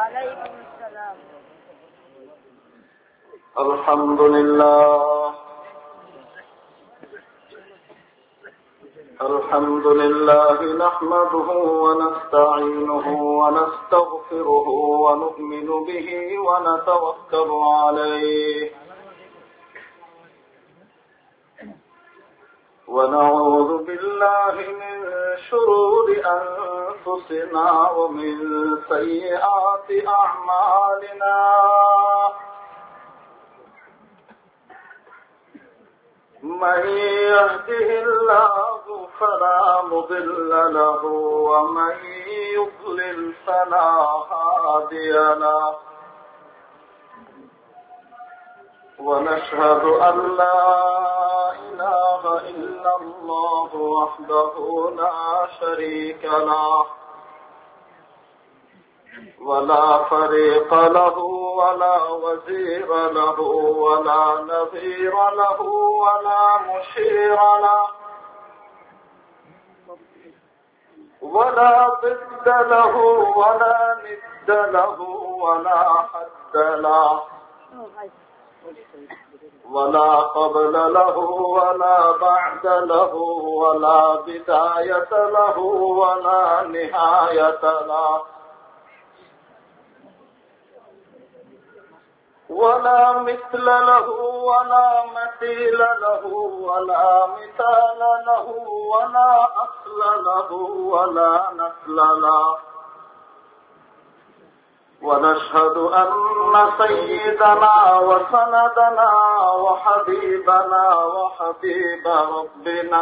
وعليكم السلام. الحمد لله نحمده ونستعينه ونستغفره ونؤمن به ونتوكل عليه ونعوذ بالله من شرور أنفسنا ومن سيئات أعمالنا من يهده الله فلا مضل له ومن يضلل فلا هادي له ونشهد أن لا إله إلا الله وحده لا شريك له ولا فريق له ولا وزير له ولا نظير له ولا مشير له ولا ضد له ولا ند له ولا حد له ولا قبل له ولا بعد له ولا بداية له ولا نهاية له ولا مثل له ولا مثيل له ولا مثال له ولا أصل له ولا نسل له ونشهد أن سيدنا وسندنا وحبيبنا وحبيب ربنا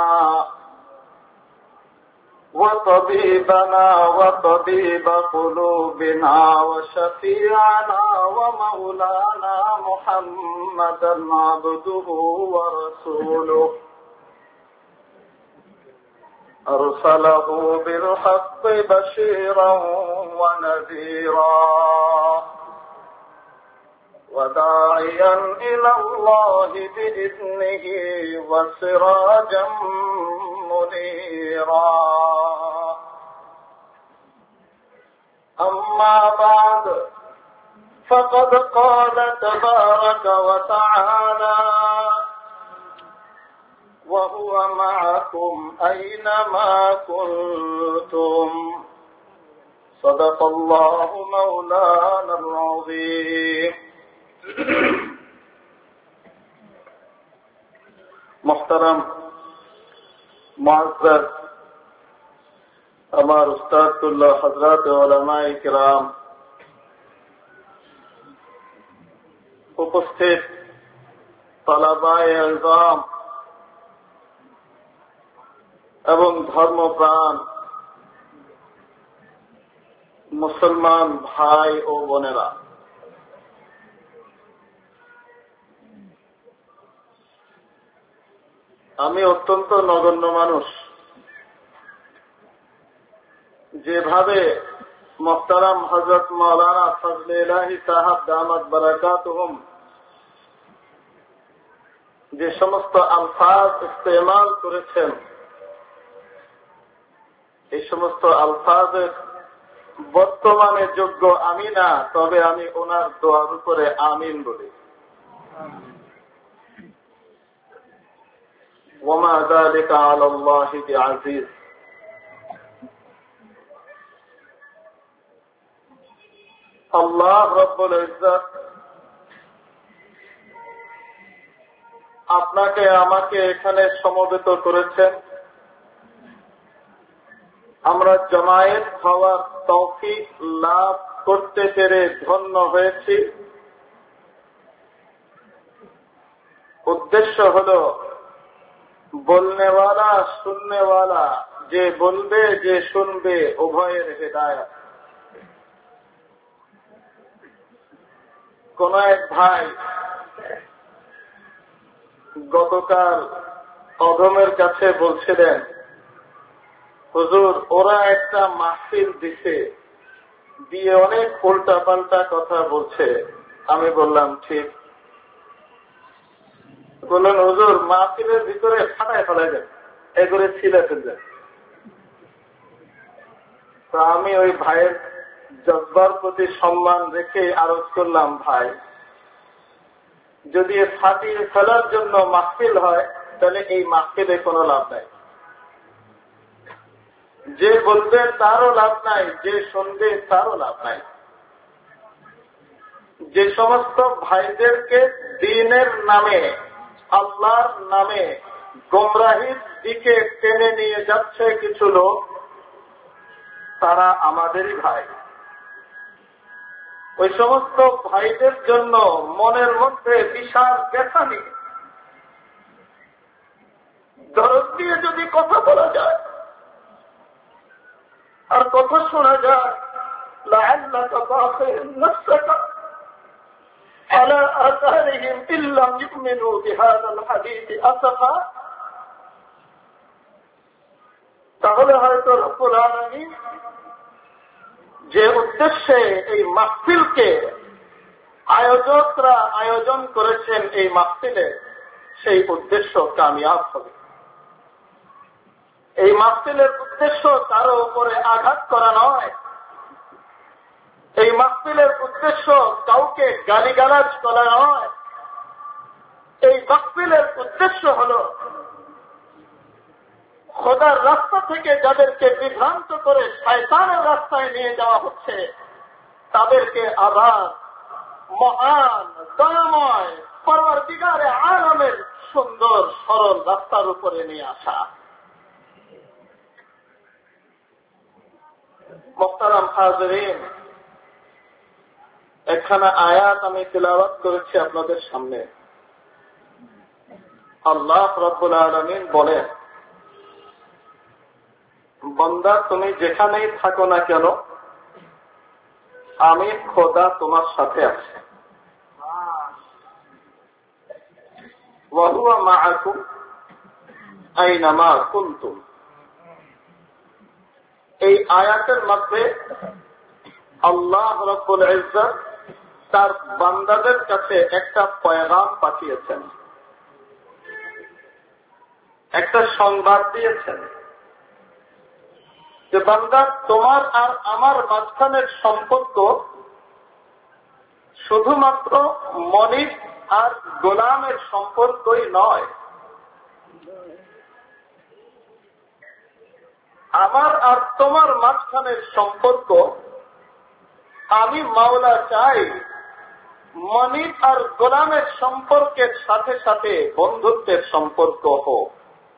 وطبيبنا وطبيب قلوبنا وشفيعنا ومولانا محمدا عبده ورسوله أرسله بالحق بشيرا ونذيرا وداعيا إلى الله بإذنه وسراجا منيرا أما بعد فقد قال تبارك وتعالى وهو معكم أينما كنتم صدق الله مولانا العظيم محترم معزز আমার উস্তাদুল্লাহ হযরত উলামায়ে কিরাম, উপস্থিত তালাবায়ে ইলজাম এবং ধর্মপ্রাণ মুসলমান ভাই ও বোনেরা, আমি অত্যন্ত নগণ্য মানুষ। যেভাবে মোহতারাম হযরত মাওলানা ফজলে ইলাহি সাহেব দামাত বারাকাতুহুম যে সমস্ত আলফাজ ইস্তেমাল করেছেন, এই সমস্ত আলফাজের বর্তমানে যোগ্য আমি না, তবে আমি ওনার দোয়ার উপরে আমিন বলি। ওমা যালিকা আলাল্লাহি বিআজিজ। আল্লাহ রব্বুল ইজ্জত আপনাকে আমাকে এখানে সমবেত করেছেন। আমরা জামায়াত হওয়ার তৌফিক লাভ করতে পেরে ধন্য হয়েছি। উদ্দেশ্য হল বলনেওয়ালা শুননেওয়ালা, যে বলবে যে শুনবে, উভয়ের হেদায়েত। কোন এক ভাই গতকাল অধমের কাছে বলছিলেন, হুজুর ওরা একটা মাহফিল দিছে, দিয়ে অনেক উল্টা পাল্টা কথা বলছে। আমি বললাম ঠিক। বললেন হুজুর মাহফিলের ভিতরে ফাটায় ফেলাই দেন, এগুলো ছিলে ফেলবেন। তো আমি ওই ভাইয়ের জজ্বার প্রতি সম্মান রেখে আরজ করলাম, ভাই যদি ফাটিয়ে ফেলার জন্য মাহফিল হয় তাহলে এই মাহফিলে কোনো লাভ নাই। যে বলবে তারও লাভ নাই, যে শুনবে তারও লাভ নাই। যে সমস্ত ভাইদেরকে দ্বীনের নামে, আল্লাহর নামে গোমরাহির দিকে টেনে নিয়ে যাচ্ছে কিছু লোক, তারা আমাদেরই ভাই। ওই সমস্ত ভাইদের জন্য মনের মধ্যে বিশাল ব্যথা নিয়ে দরদ দিয়ে যদি কথা বলা যায় আর কথা শোনা যায়, লাআল্লাকা বাখিউন নাফসাকা আলা আসারিহিম ইল্লাম ইউমিনু বিহাযাল হাদীস আসাফা, তাহলে হয়তো রব্বুল আলামিন যে উদ্দেশ্যে এই মাহফিলকে আয়োজকরা আয়োজন করেছেন, এই মাহফিলে সেই উদ্দেশ্য কামিয়াব হবে। এই মাহফিলের উদ্দেশ্য কারো উপরে আঘাত করা নয়। এই মাহফিলের উদ্দেশ্য কাউকে গালিগালাজ করা নয়। এই মাহফিলের উদ্দেশ্য হল খোদার রাস্তা থেকে যাদেরকে বিভ্রান্ত করে শয়তানের রাস্তায় নিয়ে যাওয়া হচ্ছে, তাদেরকে আবার মহান দয়াময় পরওয়ারদিগারে আলমের সুন্দর সরল রাস্তার উপরে নিয়ে আসা। মুহতারাম হাজিরিন, একখানা আয়াত আমি তিলাওয়াত করেছি আপনাদের সামনে। আল্লাহ রাব্বুল আলামিন বলেন, বান্দা তুমি যেখানেই থাকো না কেন, আমি খোদা তোমার সাথে আছি। ওয়া হুয়া মাআকুম আইনামা কুনতুম। এই আয়াতের মধ্যে আল্লাহ রাব্বুল ইজ্জত তার বান্দাদের কাছে একটা পয়গাম পাঠিয়েছেন, একটা সংবাদ দিয়েছেন যে বান্দা, তোমার আর আমার মাঝখানের সম্পর্ক শুধুমাত্র মনিব আর গোলামের সম্পর্কই নয়। আমার আর তোমার মাঝখানের সম্পর্ক, আমি মাওলা চাই মনিব আর গোলামের সম্পর্কের সাথে সাথে বন্ধুত্বের সম্পর্ক হোক।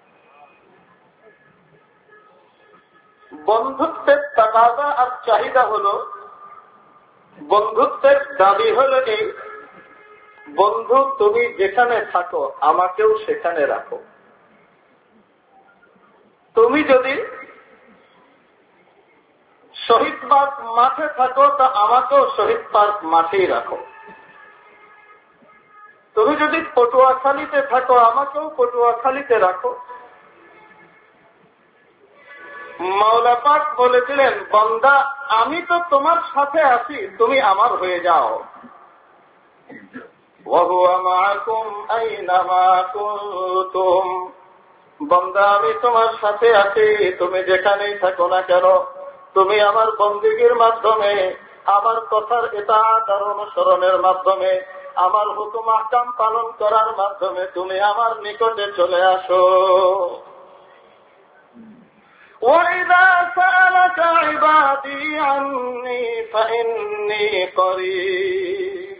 বন্ধুত্বের তাকাদা আর চাহিদা হল, বন্ধুত্বের দাবি হল এই, বন্ধু তুমি যেখানে থাকো আমাকেও সেখানে রাখো। তুমি যদি শহীদ পার্ক মাঠে থাকো তা আমাকেও শহীদ পার্ক মাঠেই রাখো। তুমি যদি পটুয়াখালীতে থাকো আমাকেও পটুয়াখালীতে রাখো। মাওলা পাক বলেছিলেন, বান্দা আমি তো তোমার সাথে আছি, তুমি আমার হয়ে যাও। ওয়া হুয়া মাআকুম আইনামা কুনতুম। বান্দা আমি তোমার সাথে আছি, তুমি যেখানেই থাকো না কেন, তুমি আমার বন্দেগীর মাধ্যমে, আমার কথার ইতাআত আর অনুসরণের মাধ্যমে, আমার হুকুম আহকাম পালন করার মাধ্যমে তুমি আমার নিকটে চলে আসো। وَإِذَا سَأَلَكَ عِبَادِي عَنِّي فَإِنِّي قَرِيبٌ।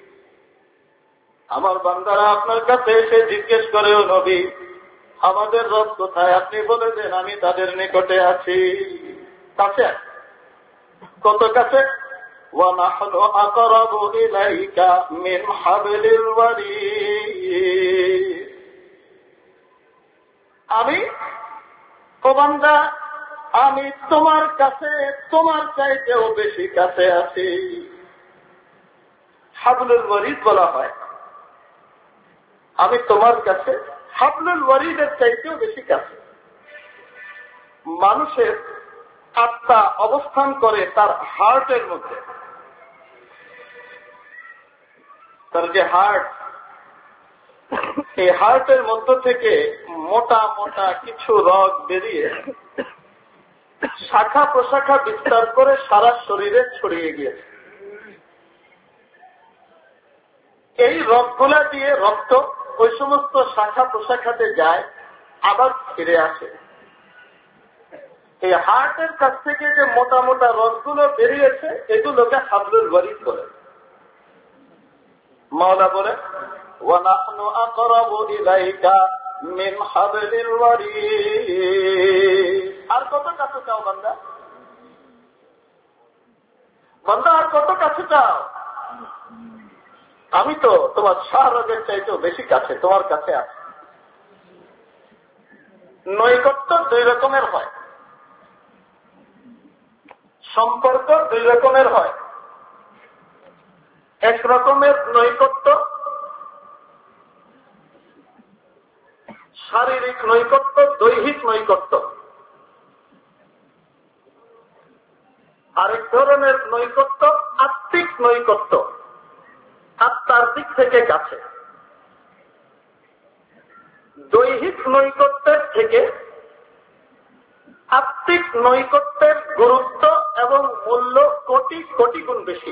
আমার বান্দারা আপনার কাছে এসে জিজ্ঞেস করে, ও নবী আমাদের রব কোথায়, আপনি বলে দেন আমি তাদের নিকটে আছি। কাছে, কত কাছে? وَنَحْنُ أَقْرَبُ إِلَيْكَ مِنْ حَبْلِ الْوَرِيدِ। আমি ও বান্দা, আমি তোমার কাছে তোমার চাইতেও বেশি কাছে আছি। হাবলুল ওয়ারিদ বলা হয়, আমি তোমার কাছে হাবলুল ওয়ারিদের চাইতেও বেশি কাছে। মানুষের আত্মা অবস্থান করে তার হার্টের মধ্যে। তার যে হার্ট, এই হার্টের মধ্য থেকে মোটা মোটা কিছু রগ বেরিয়ে শাখা প্রশাখা বিস্তার করে সারা শরীরে ছড়িয়ে গিয়েছে। এই রগগুলা দিয়ে রক্ত ওই সমস্ত শাখা প্রশাখাতে যায়, আবার ফিরে আসে। এই হার্টের কাছ থেকে যে মোটা মোটা রগগুলো বেরিয়েছে, এগুলোকে হাবলুল ওয়ারিদ বলে। মাওলা বলে, ওয়ানাহনু আকরাবু ইলাইকা মিন হাবলিল ওয়ারিদ। আর কত কাছে চাও বান্দা? বান্দা আর কত কাছে চাও? আমি তো তোমার শাহরগের চাইতেও বেশি কাছে, তোমার কাছে আছে। নৈকট্য দুই রকমের হয়, সম্পর্ক দুই রকমের হয়। এক রকমের নৈকট্য শারীরিক নৈকট্য, দৈহিক নৈকট্য। আরেক ধরনের নৈকট্য আত্মিক নৈকট্য, আত্মার দিক থেকে কাছে। দৈহিক নৈকট্যের থেকে আত্মিক নৈকট্যের গুরুত্ব এবং মূল্য কোটি কোটি গুণ বেশি।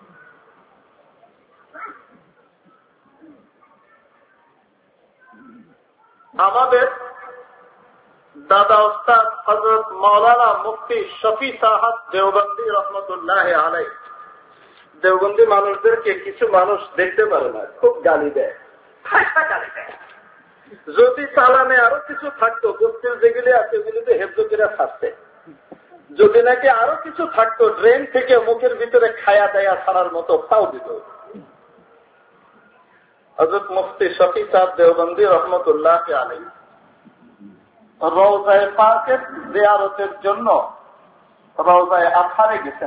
আমাদের দাদা ওস্তাদ হযরত মাওলানা মুফতি শফি সাহাব দেওবন্দি রহমতুল্লাহ আলাইহি, দেওবন্দি মানুষদেরকে কিছু মানুষ দেখতে পারে না, খুব গালি দেয়, গালি দেয়। যদি চালানে আরো কিছু থাকতো, বস্তির যেগুলি আছে ওগুলিতে হেফজকিরা থাকতে, যদি নাকি আরো কিছু থাকতো, ড্রেন থেকে মুখের ভিতরে খায়া দেয়া ছাড়ার মতো তাও দিত। হযরত মুফতি শফি সাহেব দেওবন্দি রহমতুল্লাহ আলাইহি রওজায়ে পাকের জিয়ারতের জন্য রওজায়ে আজহারে গেছেন।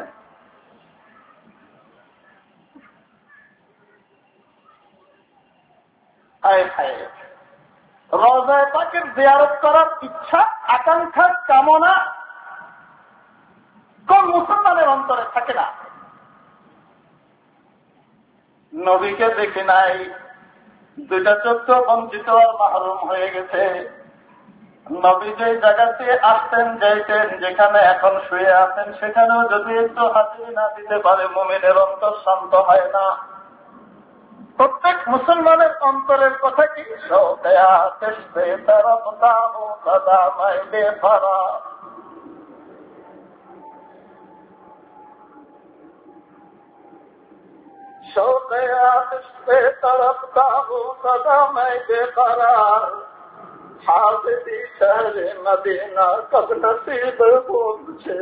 রওজায়ে পাকের জিয়ারত করার ইচ্ছা, আকাঙ্ক্ষা, কামনা কোন মুসলমানের অন্তরে থাকে না? নবীকে দেখে নাই, দুইটা চোখ তো বঞ্চিত আর মাহরুম হয়ে গেছে। নবী যে জায়গাতে আসতেন, যাইতেন, যেখানে এখন শুয়ে আছেন, সেখানেও যদি একটু হাজিরি না দিতে পারে, মুমিনের অন্তর শান্ত হয় না। প্রত্যেক মুসলমানের অন্তরের কথা কি? হাজিরি শহরে মদিনা কব নসিব হো মুঝে,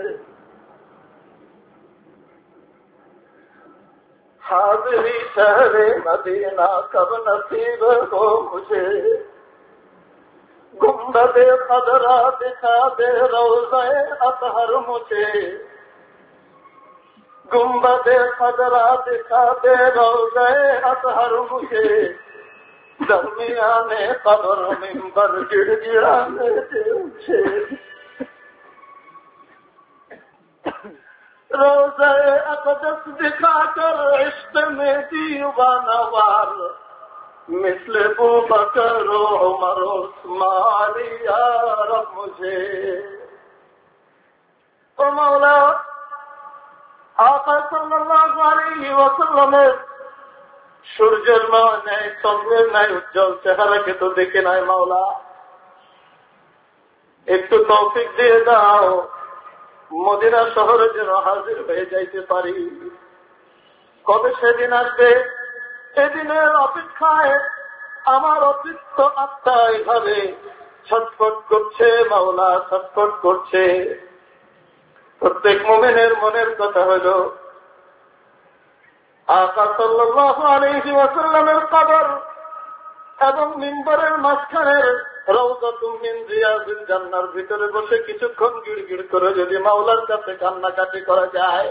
हाज़िरी शहरे मदीना कब नसीब हो मुझे, गुंबदे खदरा दिखा दे रोज़े अतहर मुझे, गुंबदे खदरा दिखा दे रोज़े अतहर मुझे, दरमियाने कब्र मिंबर गिड़गिड़ाने दे मुझे, रोज़े अक़दस दिखाकर इश्क़ में दीवाना वार, मिस्ल अबू बकर उमर उस्मान या रब मुझे। ओ मौला, आका सल्लल्लाहु अलैहि वसल्लमेर সূর্যের ন্যায়, চন্দ্রের ন্যায় উজ্জ্বল চেহারাকে তো দেখে নাই মাওলা, একটু তৌফিক দিয়ে দাও, মদিনা শহরে যেন হাজির হয়ে যাইতে পারি। কবে সেদিন আসবে? সেদিনের অপেক্ষায় আমার অতৃপ্ত আত্মা এভাবে ছটফট করছে মাওলা, ছটফট করছে। প্রত্যেক মুমিনের মনের কথা হল আকা সাল্লাল্লাহু আলাইহি ওয়াসাল্লামের কবর এবং মিম্বরের মাঝখানের রওযাতুম মিন রিয়াজিল জান্নার ভিতরে বসে কিছুক্ষণ গিড়গিড় করে যদি মাওলার কাছে কান্নাকাটি করা যায়,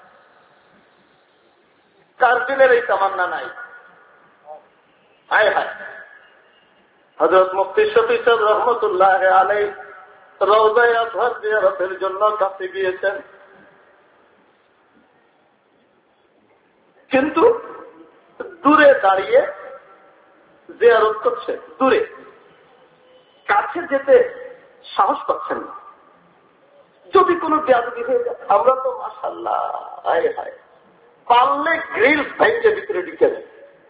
কার দিনের এই তামান্না নাই? হায় হায়। হযরত মুফতি শফি সাহেব রহমতুল্লাহ আলাইহি রওজায়ে আজহার জিয়ারতের জন্য কাছে গিয়েছেন, কিন্তু দূরে দাঁড়িয়ে জিয়ারত করছে, দূরে, কাছে যেতে সাহস পাচ্ছেন না। যদি কোনো বেয়াদবি হয়ে যায়, আমরা তো মাশাআল্লাহ হায় হায় পারলে গ্রিল ভেঙে ভিতরে ঢুকে যায়।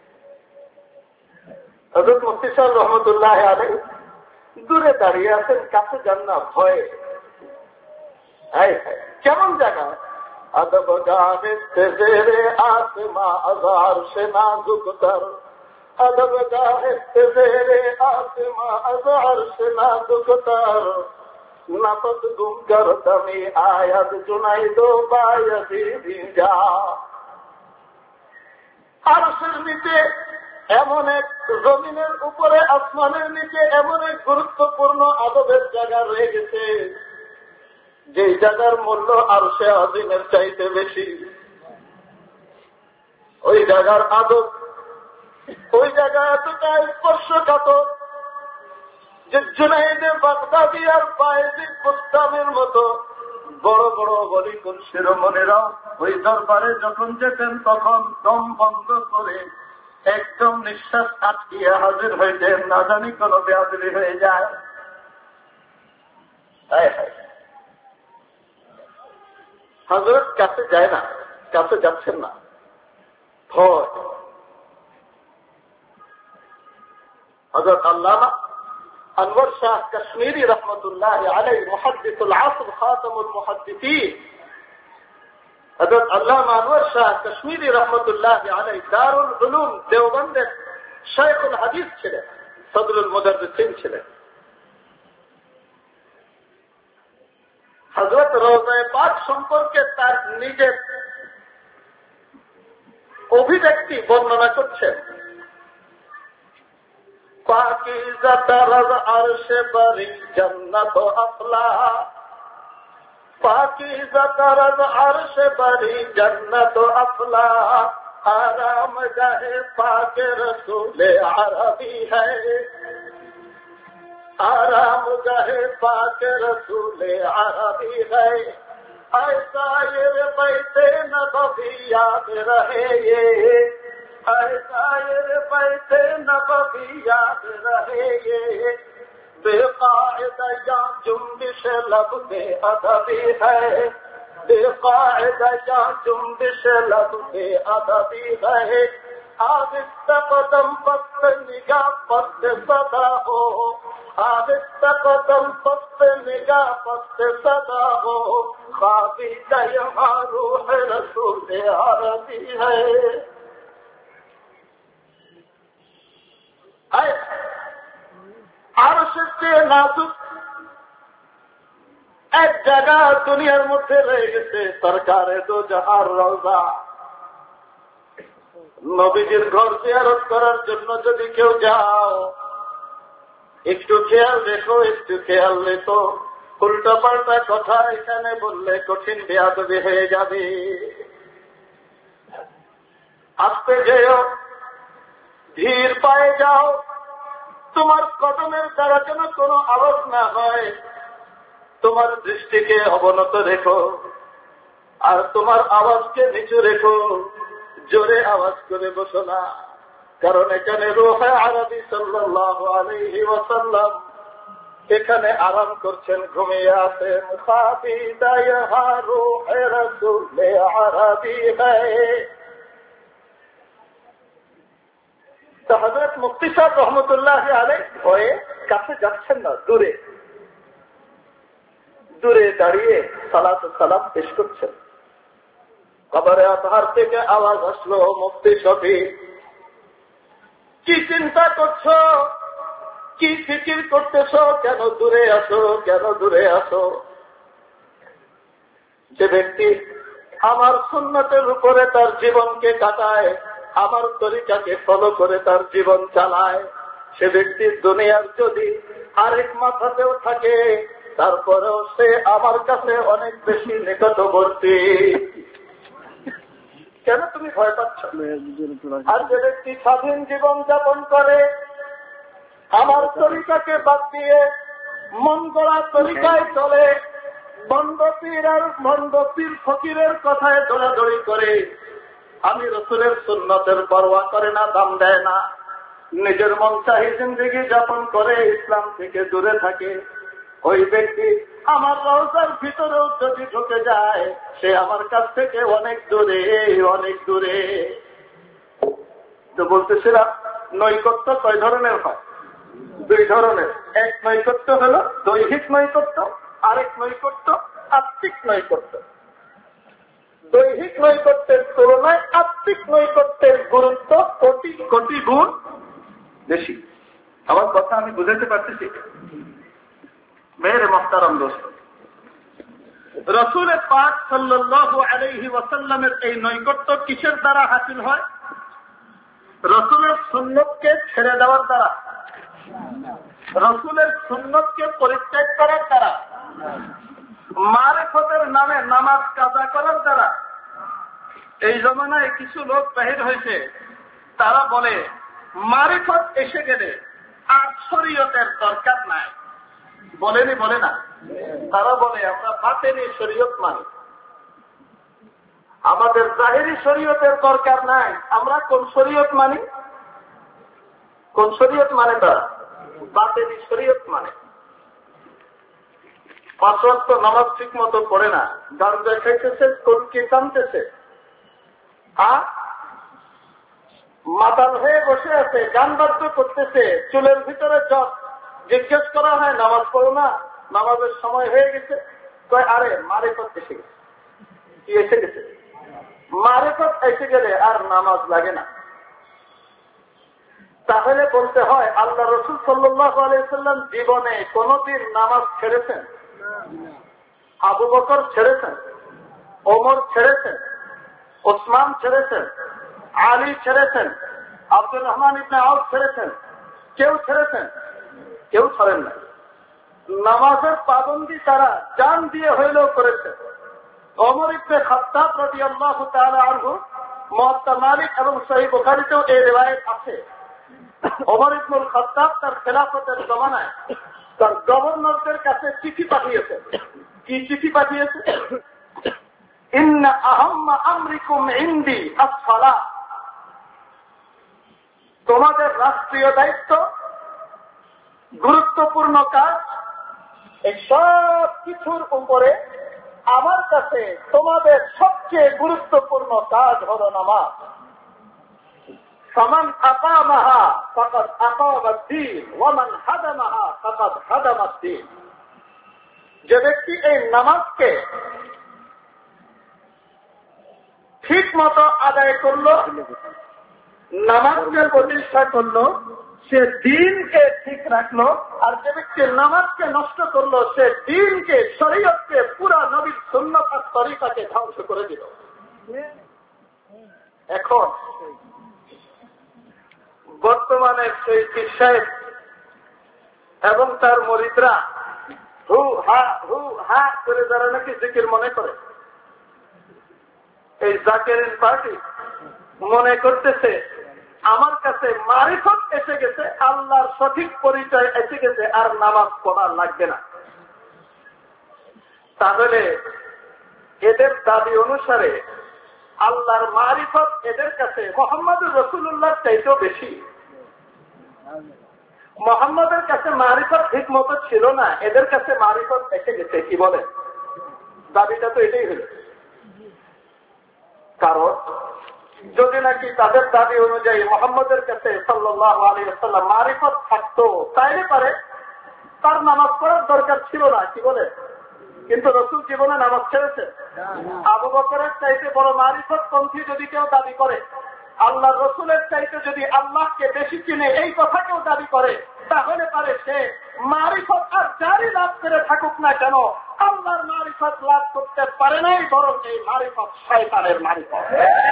হযরত মুফতি সাহেব রহমতুল্লাহ আলাইহি দূরে দাঁড়িয়ে আছেন, কাছে যান না ভয়ে। হায় হায় কেমন জায়গা! अदब गाहे तेरे आसमा अज़ार से नाजुक तर, अदब गाहे तेरे आसमा अज़ार से नाजुक तर, नफस गुम कर दमी आयत जुनाई दो बायसी जा। আরশের নিচে এমন এক, জমিনের উপরে আসমানের নিচে এমন এক গুরুত্বপূর্ণ আদবের জায়গা রয়ে গেছে, যে জায়গার মূল্য আরশে আজিমের চাইতে বেশি। ওই জায়গার আদব, ওই জায়গা এতটা স্পর্শকাতর যে জুনাইদে বাগদাদি আর বায়েজিদ বুস্তামির মতো বড় বড় বলিকুল শিরোমণিরা ওই দরবারে যখন যেতেন তখন দম বন্ধ করে একদম নিঃশ্বাস আটকিয়ে হাজির হইতেন, না জানি কোনো বেয়াদবি হয়ে যায়। হযরত কাছে যায় না, কাছে যাচ্ছেন না, ভয়। হযরত আল্লামা আনওয়ার শাহ কাশ্মীরি রহমতুল্লাহ আলাইহি মুহাদ্দিসুল আসর খাতামুল মুহাদ্দিসিন, হযরত আল্লামা আনওয়ার শাহ কাশ্মীরি রহমতুল্লাহ আলাইহি দারুল উলুম দেওবন্দের শাইখুল হাদিস ছিলেন, সদরুল মুদাররিসিন ছিলেন। হযরত রওজায়ে পাক সম্পর্কে তার নিজের অভিব্যক্তি বর্ণনা করছেন। পাকিজা তারাজ আরশে বারি জান্নাত আফলা, পাকিজা তারাজ আরশে বারি জান্নাত আফলা, আরাম গাহে পাকে রসূলে আরবি হ্যায়, आराम गहे पाक रसूले अरबी है, ऐसा ये बैठे नबवी याद रहे ये, ऐसा ये बैठे नबवी याद रहे ये, बेकायदा या जुम्बिश लब पे अदबी है, बेकायदा या जुम्बिश लब पे अदबी है, आदित्य कदम पस्त निगाह पस्त सदा हो, आदित्य कदम पस्त निगाह पस्त सदा हो, खाबिदा यहाँ रूह रसूल अरबी है। आरश से नाजुक एक जगह दुनियार मध्य रह गए सरकारे दो जहार रौजा। নবীজির ঘর জিয়ারত করার জন্য যদি কেউ যাও, একটু খেয়াল রেখো, একটু খেয়াল রেখো, উল্টা পাল্টা কথা এখানে বললে কঠিন বেয়াদবি হয়ে যাবে। আস্তে যেও, ধীর পায়ে যাও, তোমার কদমের দ্বারা যেন কোনো আওয়াজ না হয়, তোমার দৃষ্টিকে অবনত রেখো আর তোমার আওয়াজকে নিচু রেখো, জোরে আওয়াজ করে বসো না, কারণ এখানে রূহে আরবি সাল্লাল্লাহু আলাইহি ওয়াসাল্লাম এখানে আরাম করছেন, ঘুমিয়ে আছেন। খাবিদা ইহা রূহে রাসূলে আরবি হ্যায়। তো হযরত মুফতি সাহেব রহমতুল্লাহ আলাইহি ভয়ে কাছে যাচ্ছেন না, দূরে দূরে দাঁড়িয়ে সালাত ও সালাম পেশ করছেন। কবরে আতহার থেকে আওয়াজ আসলো, মুফতি শফি কি চিন্তা করছো, কি ফিকির করতেছ, কেন দূরে আসো, কেন দূরে আসো। যে ব্যক্তি আমার সুন্নতের উপরে তার জীবনকে কাটায়, আমার তরিকাকে ফলো করে তার জীবন চালায়, সে ব্যক্তি দুনিয়ার যদি আরেক মাথাতেও থাকে, তারপরেও সে আমার কাছে অনেক বেশি নিকটবর্তী। কেন তুমি ভয় পাচ্ছ? আর যে ব্যক্তি স্বাধীন জীবন যাপন করে, আমার তরিকাকে বাদ দিয়ে মন গড়া তরিকায় চলে, মন্ডপীর আর মন্ডপীর ফকিরের কথায় দৌড়াদৌড়ি করে, আমি রসুলের সুন্নতের পরোয়া করে না, দাম দেয় না, নিজের মন চাহি জিন্দেগি যাপন করে, ইসলাম থেকে দূরে থাকে, ওই ব্যক্তি আমার রওজার ভিতরেও যদি ঢুকে যায়, সে আমার কাছ থেকে অনেক দূরে, অনেক দূরে। তো বলতেছিলাম নৈকট্য কয় ধরনের হয়? দুই ধরনের। এক নৈকট্য হলো দৈহিক নৈকট্য, আরেক নৈকট্য আত্মিক নৈকট্য। দৈহিক নৈকট্যের তুলনায় আত্মিক নৈকট্যের গুরুত্ব কোটি কোটি গুণ বেশি। আমার কথা আমি বুঝাতে পারতেছি? মেরে মুহতারাম দোস্ত, রাসূল পাক সাল্লাল্লাহু আলাইহি ওয়াসাল্লামের এই নৈকট্য কিসের দ্বারা হাসিল হয়? রাসূলের সুন্নতকে ছেড়ে দেওয়ার দ্বারা, রাসূলের সুন্নতকে পরিত্যাগ করার দ্বারা, মারিফতের নামে নামাজ কাজা করার দ্বারা। এই জমানায় কিছু লোক বাহির হয়েছে, তারা বলে মারিফত এসে গেলে আর শরীয়তের দরকার নাই। বলেনি? বলে না? তারা বলে আমরা বাতেনি শরীয়ত মানি, আমাদের জাহেরি শরীয়তের দরকার নাই। আমরা কোন শরীয়ত মানি? কোন শরীয়ত মানে? তারা বাতেনি শরীয়ত মানে। 5 ওয়াক্ত নামাজ ঠিক মতো পড়ে না, গাঞ্জা খাইতেছে, কলকি টানতেছে, মাতাল হয়ে বসে আছে, গান বাদ্য করতেছে, চুলের ভিতরে জট। জিজ্ঞেস করা হয় নামাজ পড়ো না, নামাজের সময় হয়ে গেছে। কয় আরে মারিফত এসে গেছে। কি এসে গেছে? মারিফত এসে গেলে আর নামাজ লাগে না। তাহলে বলতে হয় আল্লাহ রাসূল সাল্লাল্লাহু আলাইহি ওয়াসাল্লাম জীবনে কোনদিন নামাজ ছেড়েছেন? আবু বকর ছেড়েছেন, ওমর ছেড়েছেন, ওসমান ছেড়েছেন, আলী ছেড়েছেন, আব্দুর রহমান ইবনে আউফ ছেড়েছেন? কেউ ছেড়েছেন? কেউ ছাড়েন না। নামাজের পাবন্দি তারা জান দিয়ে হইলেও করেছেন। ওমর ইবনে খাত্তাব রাদিয়াল্লাহু তাআলা আনহু, মুওয়াত্তা মালিক এবং সহিহ বুখারীতেও এই রিওয়ায়াত আছে। ওমর ইবনুল খাত্তাব তার খেলাফতের জমানায় তার গভর্নরদের কাছে চিঠি পাঠিয়েছে। কি চিঠি পাঠিয়েছে? ইন্না আহাম্মা আমরিকুম ইনদি আস-সালাহ। তোমাদের রাষ্ট্রীয় দায়িত্ব, গুরুত্বপূর্ণ কাজ, এই সব কিছুর উপরে আমার কাছে তোমাদের সবচেয়ে গুরুত্বপূর্ণ কাজ হল নামাজ। ফামান আকামাহা ফাকাদ আকামাদ-দ্বীন ওয়া মান হাদামাহা ফাকাদ হাদামাদ-দ্বীন। যে ব্যক্তি এই নামাজকে ঠিক মতো আদায় করলো, নামাজকে প্রতিষ্ঠা করলো, সে দ্বীনকে ঠিক রাখলো। আর যে ব্যক্তি নামাজকে নষ্ট করলো, সে দ্বীনকে, শরীয়তকে, পুরা নবীর সুন্নাত আর তরিকাকে ধ্বংস করে দিল। এখন বর্তমানে সেই পীর সাহেব এবং তার মুরিদরা হু হা করে যারা নাকি জিকির মনে করে, এই জাকেরিন পার্টি মনে করতেছে আমার কাছে মারিফত এসে গেছে, আল্লাহর সঠিক পরিচয় এসে গেছে, আর নামাজ পড়া লাগবে না। তাহলে এদের দাবি অনুসারে আল্লাহর মারিফত এদের কাছে মুহাম্মদুর রাসূলুল্লাহর চাইতেও বেশি। মুহাম্মদের কাছে মারিফত ঠিক মতো ছিল না, এদের কাছে মারিফত এসে গেছে। কি বলে? দাবিটা তো এটাই হল। কারণ যদি নাকি তাদের দাবি অনুযায়ী মুহাম্মদের কাছে সাল্লাল্লাহু আলাইহি ওয়াসাল্লাম মারিফত থাকতো, তাইলে পারে তার নামাজ পড়ার দরকার ছিল না। কি বলে? কিন্তু রাসূল জীবনে নামাজ ছেড়েছে। আবু বকরের চাইতে বড় মারিফত পন্থী যদি কেউ দাবি করে, আল্লাহ রসুলের চাইতে যদি আল্লাহকে বেশি চিনে, এই কথা কেউ দাবি করে, তাহলে পারে সে মারিফত আর জারি লাভ করে থাকুক না কেন, আল্লাহর মারিফত লাভ করতে পারে নাই, বরং এই মারিফত শয়তানের মারিফত।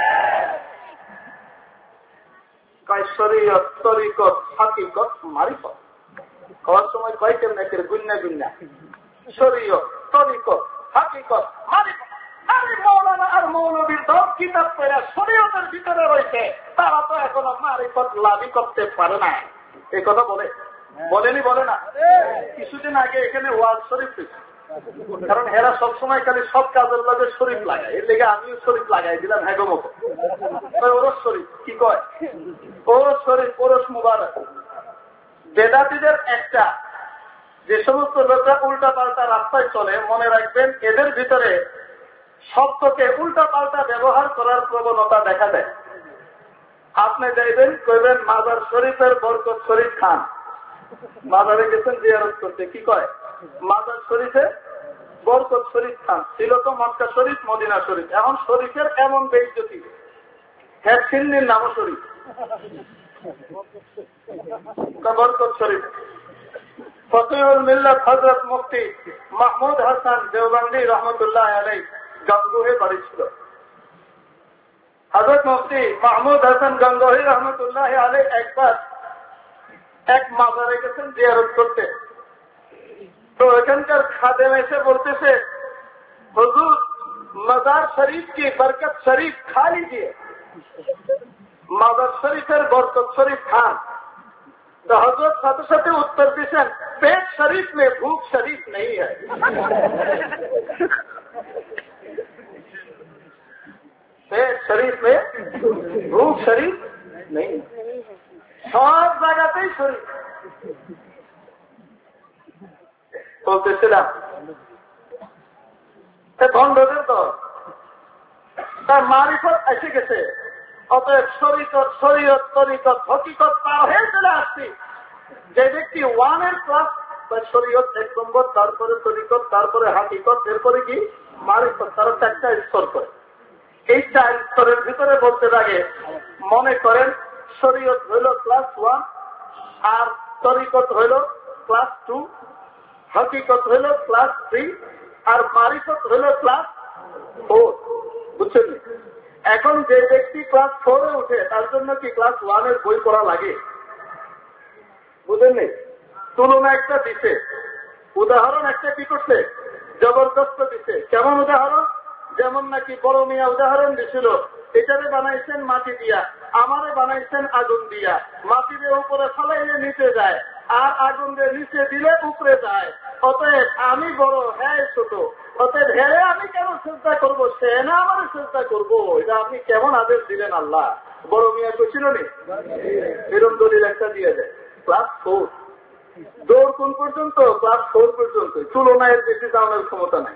শরীয়ত, তরিকত, হাকিকত, মারিফত হওয়ার সময় কয় কেমন গুন্না গুন্না, শরীয়ত, তরিকত, হাকিকত, মারিফত। আরে মৌলানা আর মৌলবীর দল কিতাব পড়া শরীয়তের ভিতরে রয়েছে, তারা তো এখনো মারিফত লাভই করতে পারে না। এই কথা বলে? বলেনি? বলে না? কিছুদিন আগে এখানে ওয়াজ শরীফ, কারণ এরা সবসময় খালি সব কাজের লগে শরীফ লাগায়, এর লেগে আমিও শরীফ লাগাই দিলাম। হ্যাঁ মতো ওরস শরীফ কি কয়? ওরস শরীফ, ওরস মুবারক। বেদাতীদের একটা যে সমস্ত লোকরা উল্টা পাল্টা রাস্তায় চলে, মনে রাখবেন এদের ভিতরে শব্দকে উল্টা পাল্টা ব্যবহার করার প্রবণতা দেখা দেয়। আপনি যাইবেন, কইবেন মাজার শরীফের বরকত শরীফ খান। মাজারে গেছেন জিয়ারত করতে, কি কয়? মাজার শরীফে বরকত শরীফ খান। ছিল তো মক্কা শরীফ, মদিনা শরীফ। এখন শরীফের এমন বেইজ্জতি, হ্যাঁ সিন্নির নামও শরীফ, বরকত শরীফ। ফকিহুল মিল্লাত হযরত মুফতি মাহমুদ হাসান দেওবন্দি রহমতুল্লাহ আলাইহি গঙ্গোহে বাড়ি ছিল। হযরত মুফতি মাহমুদ হাসান গঙ্গোহি রহমতুল্লাহ আলাইহি একবার এক মাজারে গেছেন জিয়ারত করতে। তো এখানকার খাদেম এসে বলতেছে, হুজুর মাজার শরীফ की बरकत शरीफ खा लीजिए, মাজার শরীফের বরকত শরীফ খান। तो हजरत साथे साथे उत्तर दिशन, पेट शरीफ में भूख शरीफ नहीं है। पेट शरीफ में भूख शरीफ नहीं, सब জায়গাতেই শরীফ। বলতেছিলাম ভণ্ডদের দল, তার মারিফত এসে গেছে। অতএব শরীয়ত শরীয়ত তরিকত হকিকত পার হয়ে চলে আসছি। যে ব্যক্তি ওয়ানের ক্লাস, শরীয়ত 1 নম্বর, তারপরে তরিকত, তারপরে হাকিকত, এরপরে কি মারিফত, তারা 4টা স্তর করে। এই 4 স্তরের ভিতরে বলতে লাগে, মনে করেন শরীয়ত হইল ক্লাস 1, আর তরিকত হইল ক্লাস 2, হকিকত হইল ক্লাস 3, আর মারিফত হইল ক্লাস 4। বুঝছেন? এখন যে ব্যক্তি ক্লাস 4 এ উঠে, তার জন্য কি ক্লাস 1 এর বই পড়া লাগে? বুঝেননি? তুলনা একটা দিছে, উদাহরণ একটা কি করছে, জবরদস্ত দিছে। কেমন উদাহরণ? যেমন নাকি বড় মিয়া উদাহরণ দিছিল, এটারে বানাইছেন মাটি দিয়া, আমারে বানাইছেন আগুন দিয়া। মাটি দিয়ে উপরে ফলাইলে নিচে যায়, আর আগুন দিয়ে নিচে দিলে উপরে যায়। অতএব আমি বড়, হ্যাঁ ছোট। অতএব হ্যাঁ আমি কেন চিন্তা করবো, সে না আমার চিন্তা করবো। এটা আপনি কেমন আদেশ দিলেন আল্লাহ? বড় মিয়া কইছিল নি, এরম দলিল একটা দিয়ে দেয়। ক্লাস 4 দৌড় কোন পর্যন্ত? ক্লাস 4 পর্যন্ত। তুলনায় বেশি দামের ক্ষমতা নাই।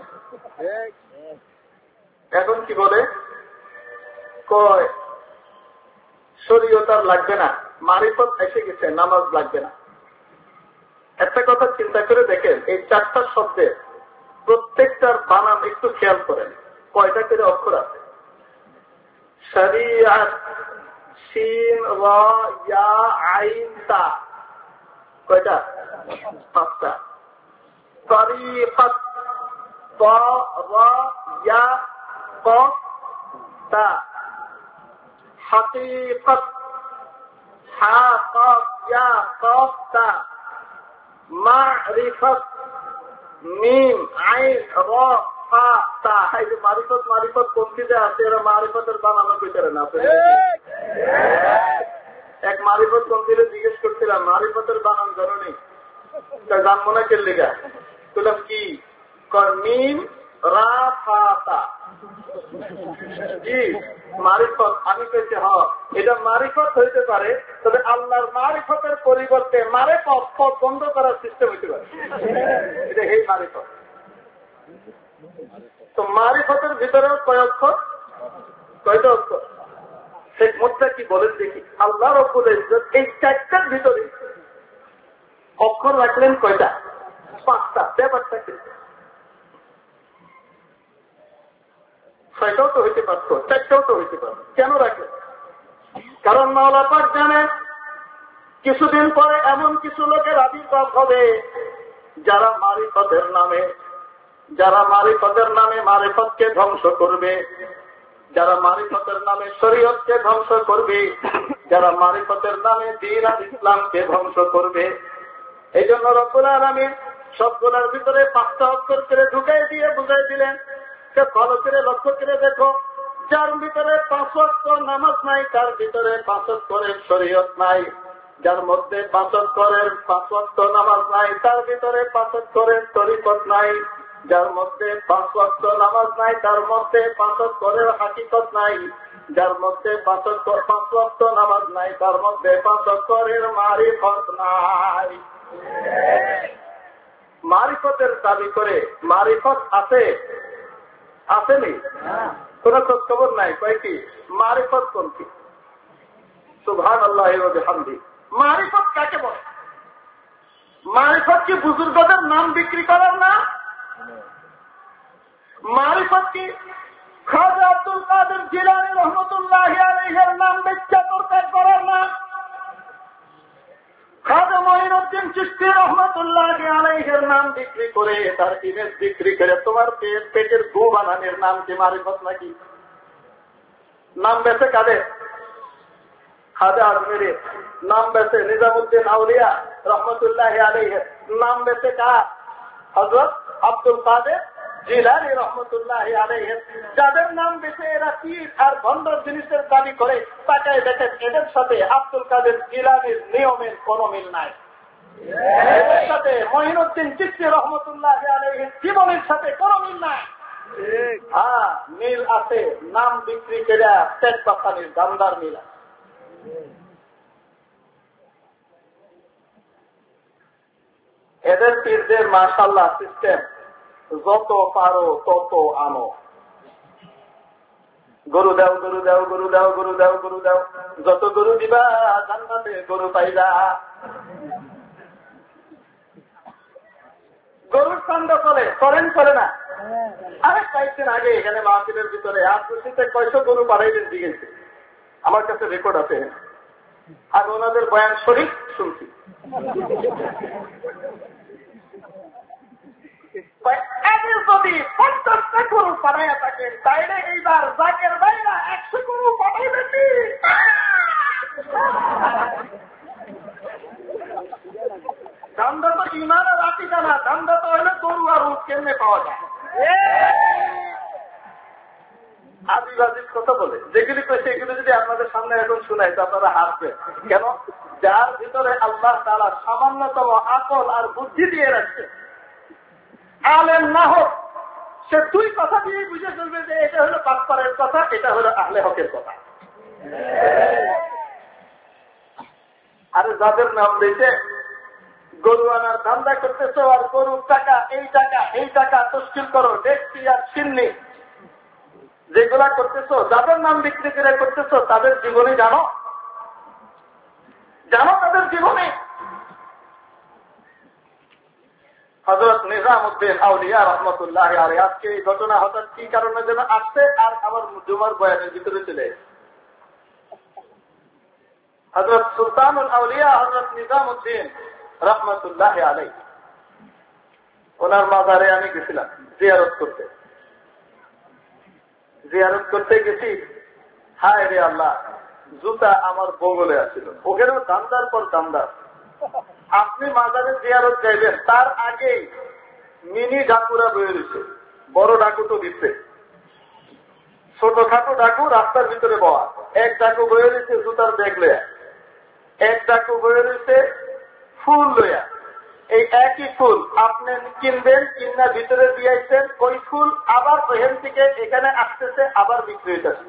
এখন কি বলে, কয় শরীয়ত আর লাগবে না, মারিফত এসে গেছে, নামাজ লাগবে না। একটা কথা চিন্তা করে দেখেন, এই 4টা শব্দের প্রত্যেকটার বানান একটু খেয়াল করেন, কয়টা করে অক্ষর আছে? শরিয়াত, শিন, রা, ইয়া, আইন, তা, কয়টা? 5টা। তরিকত, ত, রা, ইয়া, কফ, তা। হাকিকত, হা, কফ, ইয়া, কফ, তা। মারিফত, মিম, আইন, র, ফা, তা। এই যে মারিফত, মারিফত কোনটিতে আছে? এরা মারিফতের বানানো ভিতরে না। এক মারিফত কোনটিতে জিজ্ঞেস করছিলাম, মারিফতের বানান জানি, তা জানবো না কে লেগা? বললাম কি? মিম, রা, ফা, তা। কি মারিফত? আমি কইছি হ, এটা মারিফত হইতে পারে, তবে আল্লাহর মারিফতের পরিবর্তে মারিফত পথ বন্ধ করার সিস্টেম হইতে পারে। এটা এই মারিফত। তো মারিফতের ভিতরেও কয় অক্ষর? কয়টা অক্ষর? শেখ মোত্তা কি বলেন দেখি, আল্লাহ রব্বুল ইজ্জত এই 4টার ভিতরে অক্ষর রাখলেন কয়টা? 5টা। ব্যাপারটা কিন্তু 6টাও তো হইতে পারত, 4টাও তো হইতে পারত। কেন রাখলেন? কারণ মাওলা পাক জানেন কিছুদিন পরে এমন কিছু লোকের আবির্ভাব হবে যারা মারিফতের নামে মারিফতকে ধ্বংস করবে, যারা মারিফতের নামে শরীয়তকে ধ্বংস করবে, যারা মারিফতের নামে দ্বীন আর ইসলামকে ধ্বংস করবে। এই জন্য রব্বুল আলামিন সবগুলোর ভিতরে 5টা অক্ষর করে ঢুকাই দিয়ে বুঝাই দিলেন। ভালো করে লক্ষ্য করে দেখো, যার ভিতরে 5 ওয়াক্ত নামাজ নাই, তার ভিতরে 5 ওয়াক্তের শরীয়ত নাই। যার মধ্যে 5 ওয়াক্তের 5 ওয়াক্ত নামাজ নাই, তার ভিতরে 5 ওয়াক্তের তরিকত নাই। যার মধ্যে 5 ওয়াক্ত নামাজ নাই, তার মধ্যে 5 ওয়াক্তের হাকিকত নাই। যার মধ্যে 5 ওয়াক্ত নামাজ নাই, তার মধ্যে 5 ওয়াক্তের মারিফত নাই। মারিফতের দাবি করে, মারিফত আছে আসেনি, কোন খোঁজ খবর নাই। কয়েকটি মারিফত কোনটি? সুবহানাল্লাহ ওয়া বিহামদিহি। মারিফত কাকে বলে? মারিফত কি বুজুর্গদের নাম বিক্রি করার না? মারিফত কি খাজা আব্দুল কাদের জিলানী রহমতুল্লাহি আলাইহির নাম বেচা প্রকাশ করার না? খাজা মঈনুদ্দিন চিশতি রহমতুল্লাহি আলাইহির নাম বিক্রি করে, তার ইমেজ বিক্রি করে তোমার পেটের গু বানানোর নাম কি মারিফত নাকি? নাম বেচে কাদের? খাজা আজমিরের নাম বেচে নিজামুদ্দিন আউলিয়া রহমতুল্লাহি আলাইহির নাম বেচে কার? হযরত আব্দুল কাদের জিলানী রহমতুল্লাহি আলাইহির। যাদের নাম বেচে এরা পীর আর ভণ্ডর জিনিসের দাবি করে, তাকায় দেখেন এদের সাথে আব্দুল কাদের জিলানীর নিয়মের কোন মিল নাই। এদের সাথে মঈনুদ্দিন চিশতি রহমতুল্লাহি আলাইহির জীবনের সাথে কোন মিল নাই। হ্যাঁ, মিল আছে, নাম বিক্রি করে পেট পাকানির দামদার মিল আছে। এদের পীরদের মাশাআল্লাহ সিস্টেম, যত পারো তত আনো। গরু দাও, গরু দাও, গরু দাও, গরু দাও, গরু দাও, যত গরু দিবা জান্নাতে গরু পাইবা। গরুর ছন্দ চলে, করেন করে না? আরে কয়েকদিন আগে এখানে মাহফিলের ভিতরে আশিতে কয়শো গরু পাঠাইলেন দিয়েছে, আমার কাছে রেকর্ড আছে। আর ওনাদের বয়ান শরীফ শুনছি। যদি 50টা গরু পাঠাইয়া থাকেন, তাইলে এইবার জাকের বাইরা 100 গরু পাঠাইবেন। ধান্দা তো ইমান আর রাতি জানা, ধান্দা তো হইলে গরু আর উঠ কেমনে পাওয়া যায়। আজিব আজিব কথা বলে, যেগুলি কইছে এগুলো যদি আপনাদের সামনে এখন শুনাই তো আপনারা হাসবেন। কেন? যার ভিতরে আল্লাহ তাআলা সামান্যতম আকল আর বুদ্ধি দিয়ে রাখছে, আলেম না হোক, সে দুই কথা দিয়ে বুঝে চলবে যে এটা হলো বাটপারের কথা, এটা হলো আহলে হকের কথা। আরে যাদের নাম দিয়েছে গরু আনার ধান্দা করতেছ, আর গরুর টাকা এই টাকা তশকিল করো, দেখছি আর চিন্নি যেগুলা করতেছ, যাদের নাম বিক্রি করে করতেছ, তাদের জীবনে জানো তাদের জীবনে। হযরত নিজামউদ্দিন আউলিয়া রহমতুল্লাহ আলাইহি আজকে এই ঘটনা হঠাৎ কি কারণে যেন আসছে আর আবার জুমার বয়ানের ভিতরে চলে। হযরত সুলতানুল আউলিয়া হযরত নিজামউদ্দিন রহমতুল্লাহ আলাইহি, ওনার মাজারে আমি গেছিলাম জিয়ারত করতে গেছি। হায় রে আল্লাহ, জুতা আমার বগলে আছিল, ওখানেও দামদার পর দামদার। আপনি মাজারে জিয়ারত যাইবেন, তার আগে মিনি ডাকুরা বয়ে দিচ্ছে, বড় ডাকু তো দিচ্ছে, ছোটখাটো ডাকু রাস্তার ভিতরে বয়া। এক ডাকু বয়ে দিচ্ছে জুতার ব্যাগ লয়া, এক ডাকু বয়ে দিচ্ছে ফুল লয়া। এই একই ফুল আপনি কিনবেন, কিনা ভিতরে দিয়েছেন, ওই ফুল আবার ওখান থেকে এখানে আসতেছে, আবার বিক্রি হইতেছে।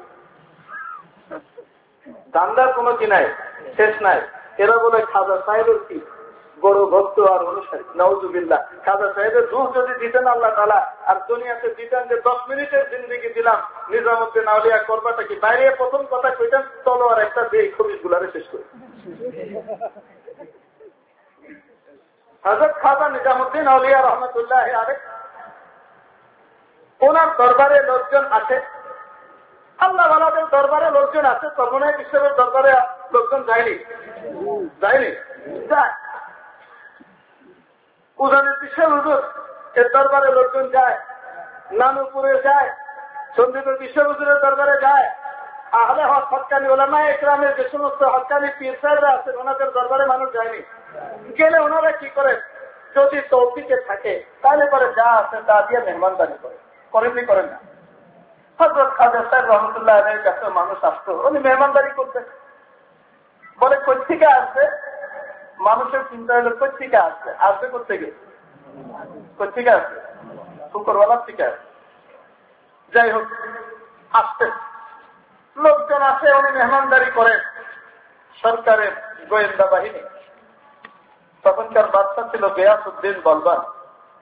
দান্দার কোনো কি নাই, শেষ নাই। এরা বলে খাজা সাহেবের কি বড় ভক্ত আর অনুসারী, নাউজুবিল্লাহ। খাজা সাহেবের রূহ যদি দিতেন আল্লাহ তাআলা, আর দুনিয়াতে দিতেন যে 10 মিনিটের জিন্দেগি দিলাম, নিজামউদ্দিন আউলিয়া করবাটা কি? বাইরে প্রথম কথা কইতেন, চলো আর একটা দিয়ে খবিস গুলারে শেষ করি। হযরত খাজা নিজামউদ্দিন আউলিয়া রহমতুল্লাহ আলাইহি, ওনার দরবারে লোকজন আছে, আল্লাহ ওয়ালাদের দরবারে লোকজন আছে, সর্বনায় বিশ্বের দরবারে লোকজন যায়নি যায়। উজানের বিশ্বের হুজুর এর দরবারে লোকজন যায়, নানুপুরে যায়, সন্দীপের বিশ্ব হুজুরের দরবারে যায়, আহলে হক হক্কানি ওলামা ইকরামের যে সমস্ত হক্কানি পীর সাহেবরা আছেন ওনাদের দরবারে মানুষ যায়নি। গেলে ওনারা কি করেন, যদি তৌফিকে থাকে তাহলে পরে যা আছে তা দিয়ে মেহমানদারি করেন না। হযরত খাজা সাহেব রহমতুল্লাহ আলাইহির কাছে মানুষ আসতো, উনি মেহমানদারি করতেন। বলে কোথেকে আসবে? মানুষের চিন্তা হলো কোথেকে আসবে করতে গেছে, কোথেকে আসবে? শুক্রওয়ালার থেকে আসবে। যাই হোক, আসতে লোকজন আসে, উনি মেহমানদারি করেন। সরকারের গোয়েন্দা বাহিনী, তখনকার বাদশা ছিল গিয়াসউদ্দিন বলবান,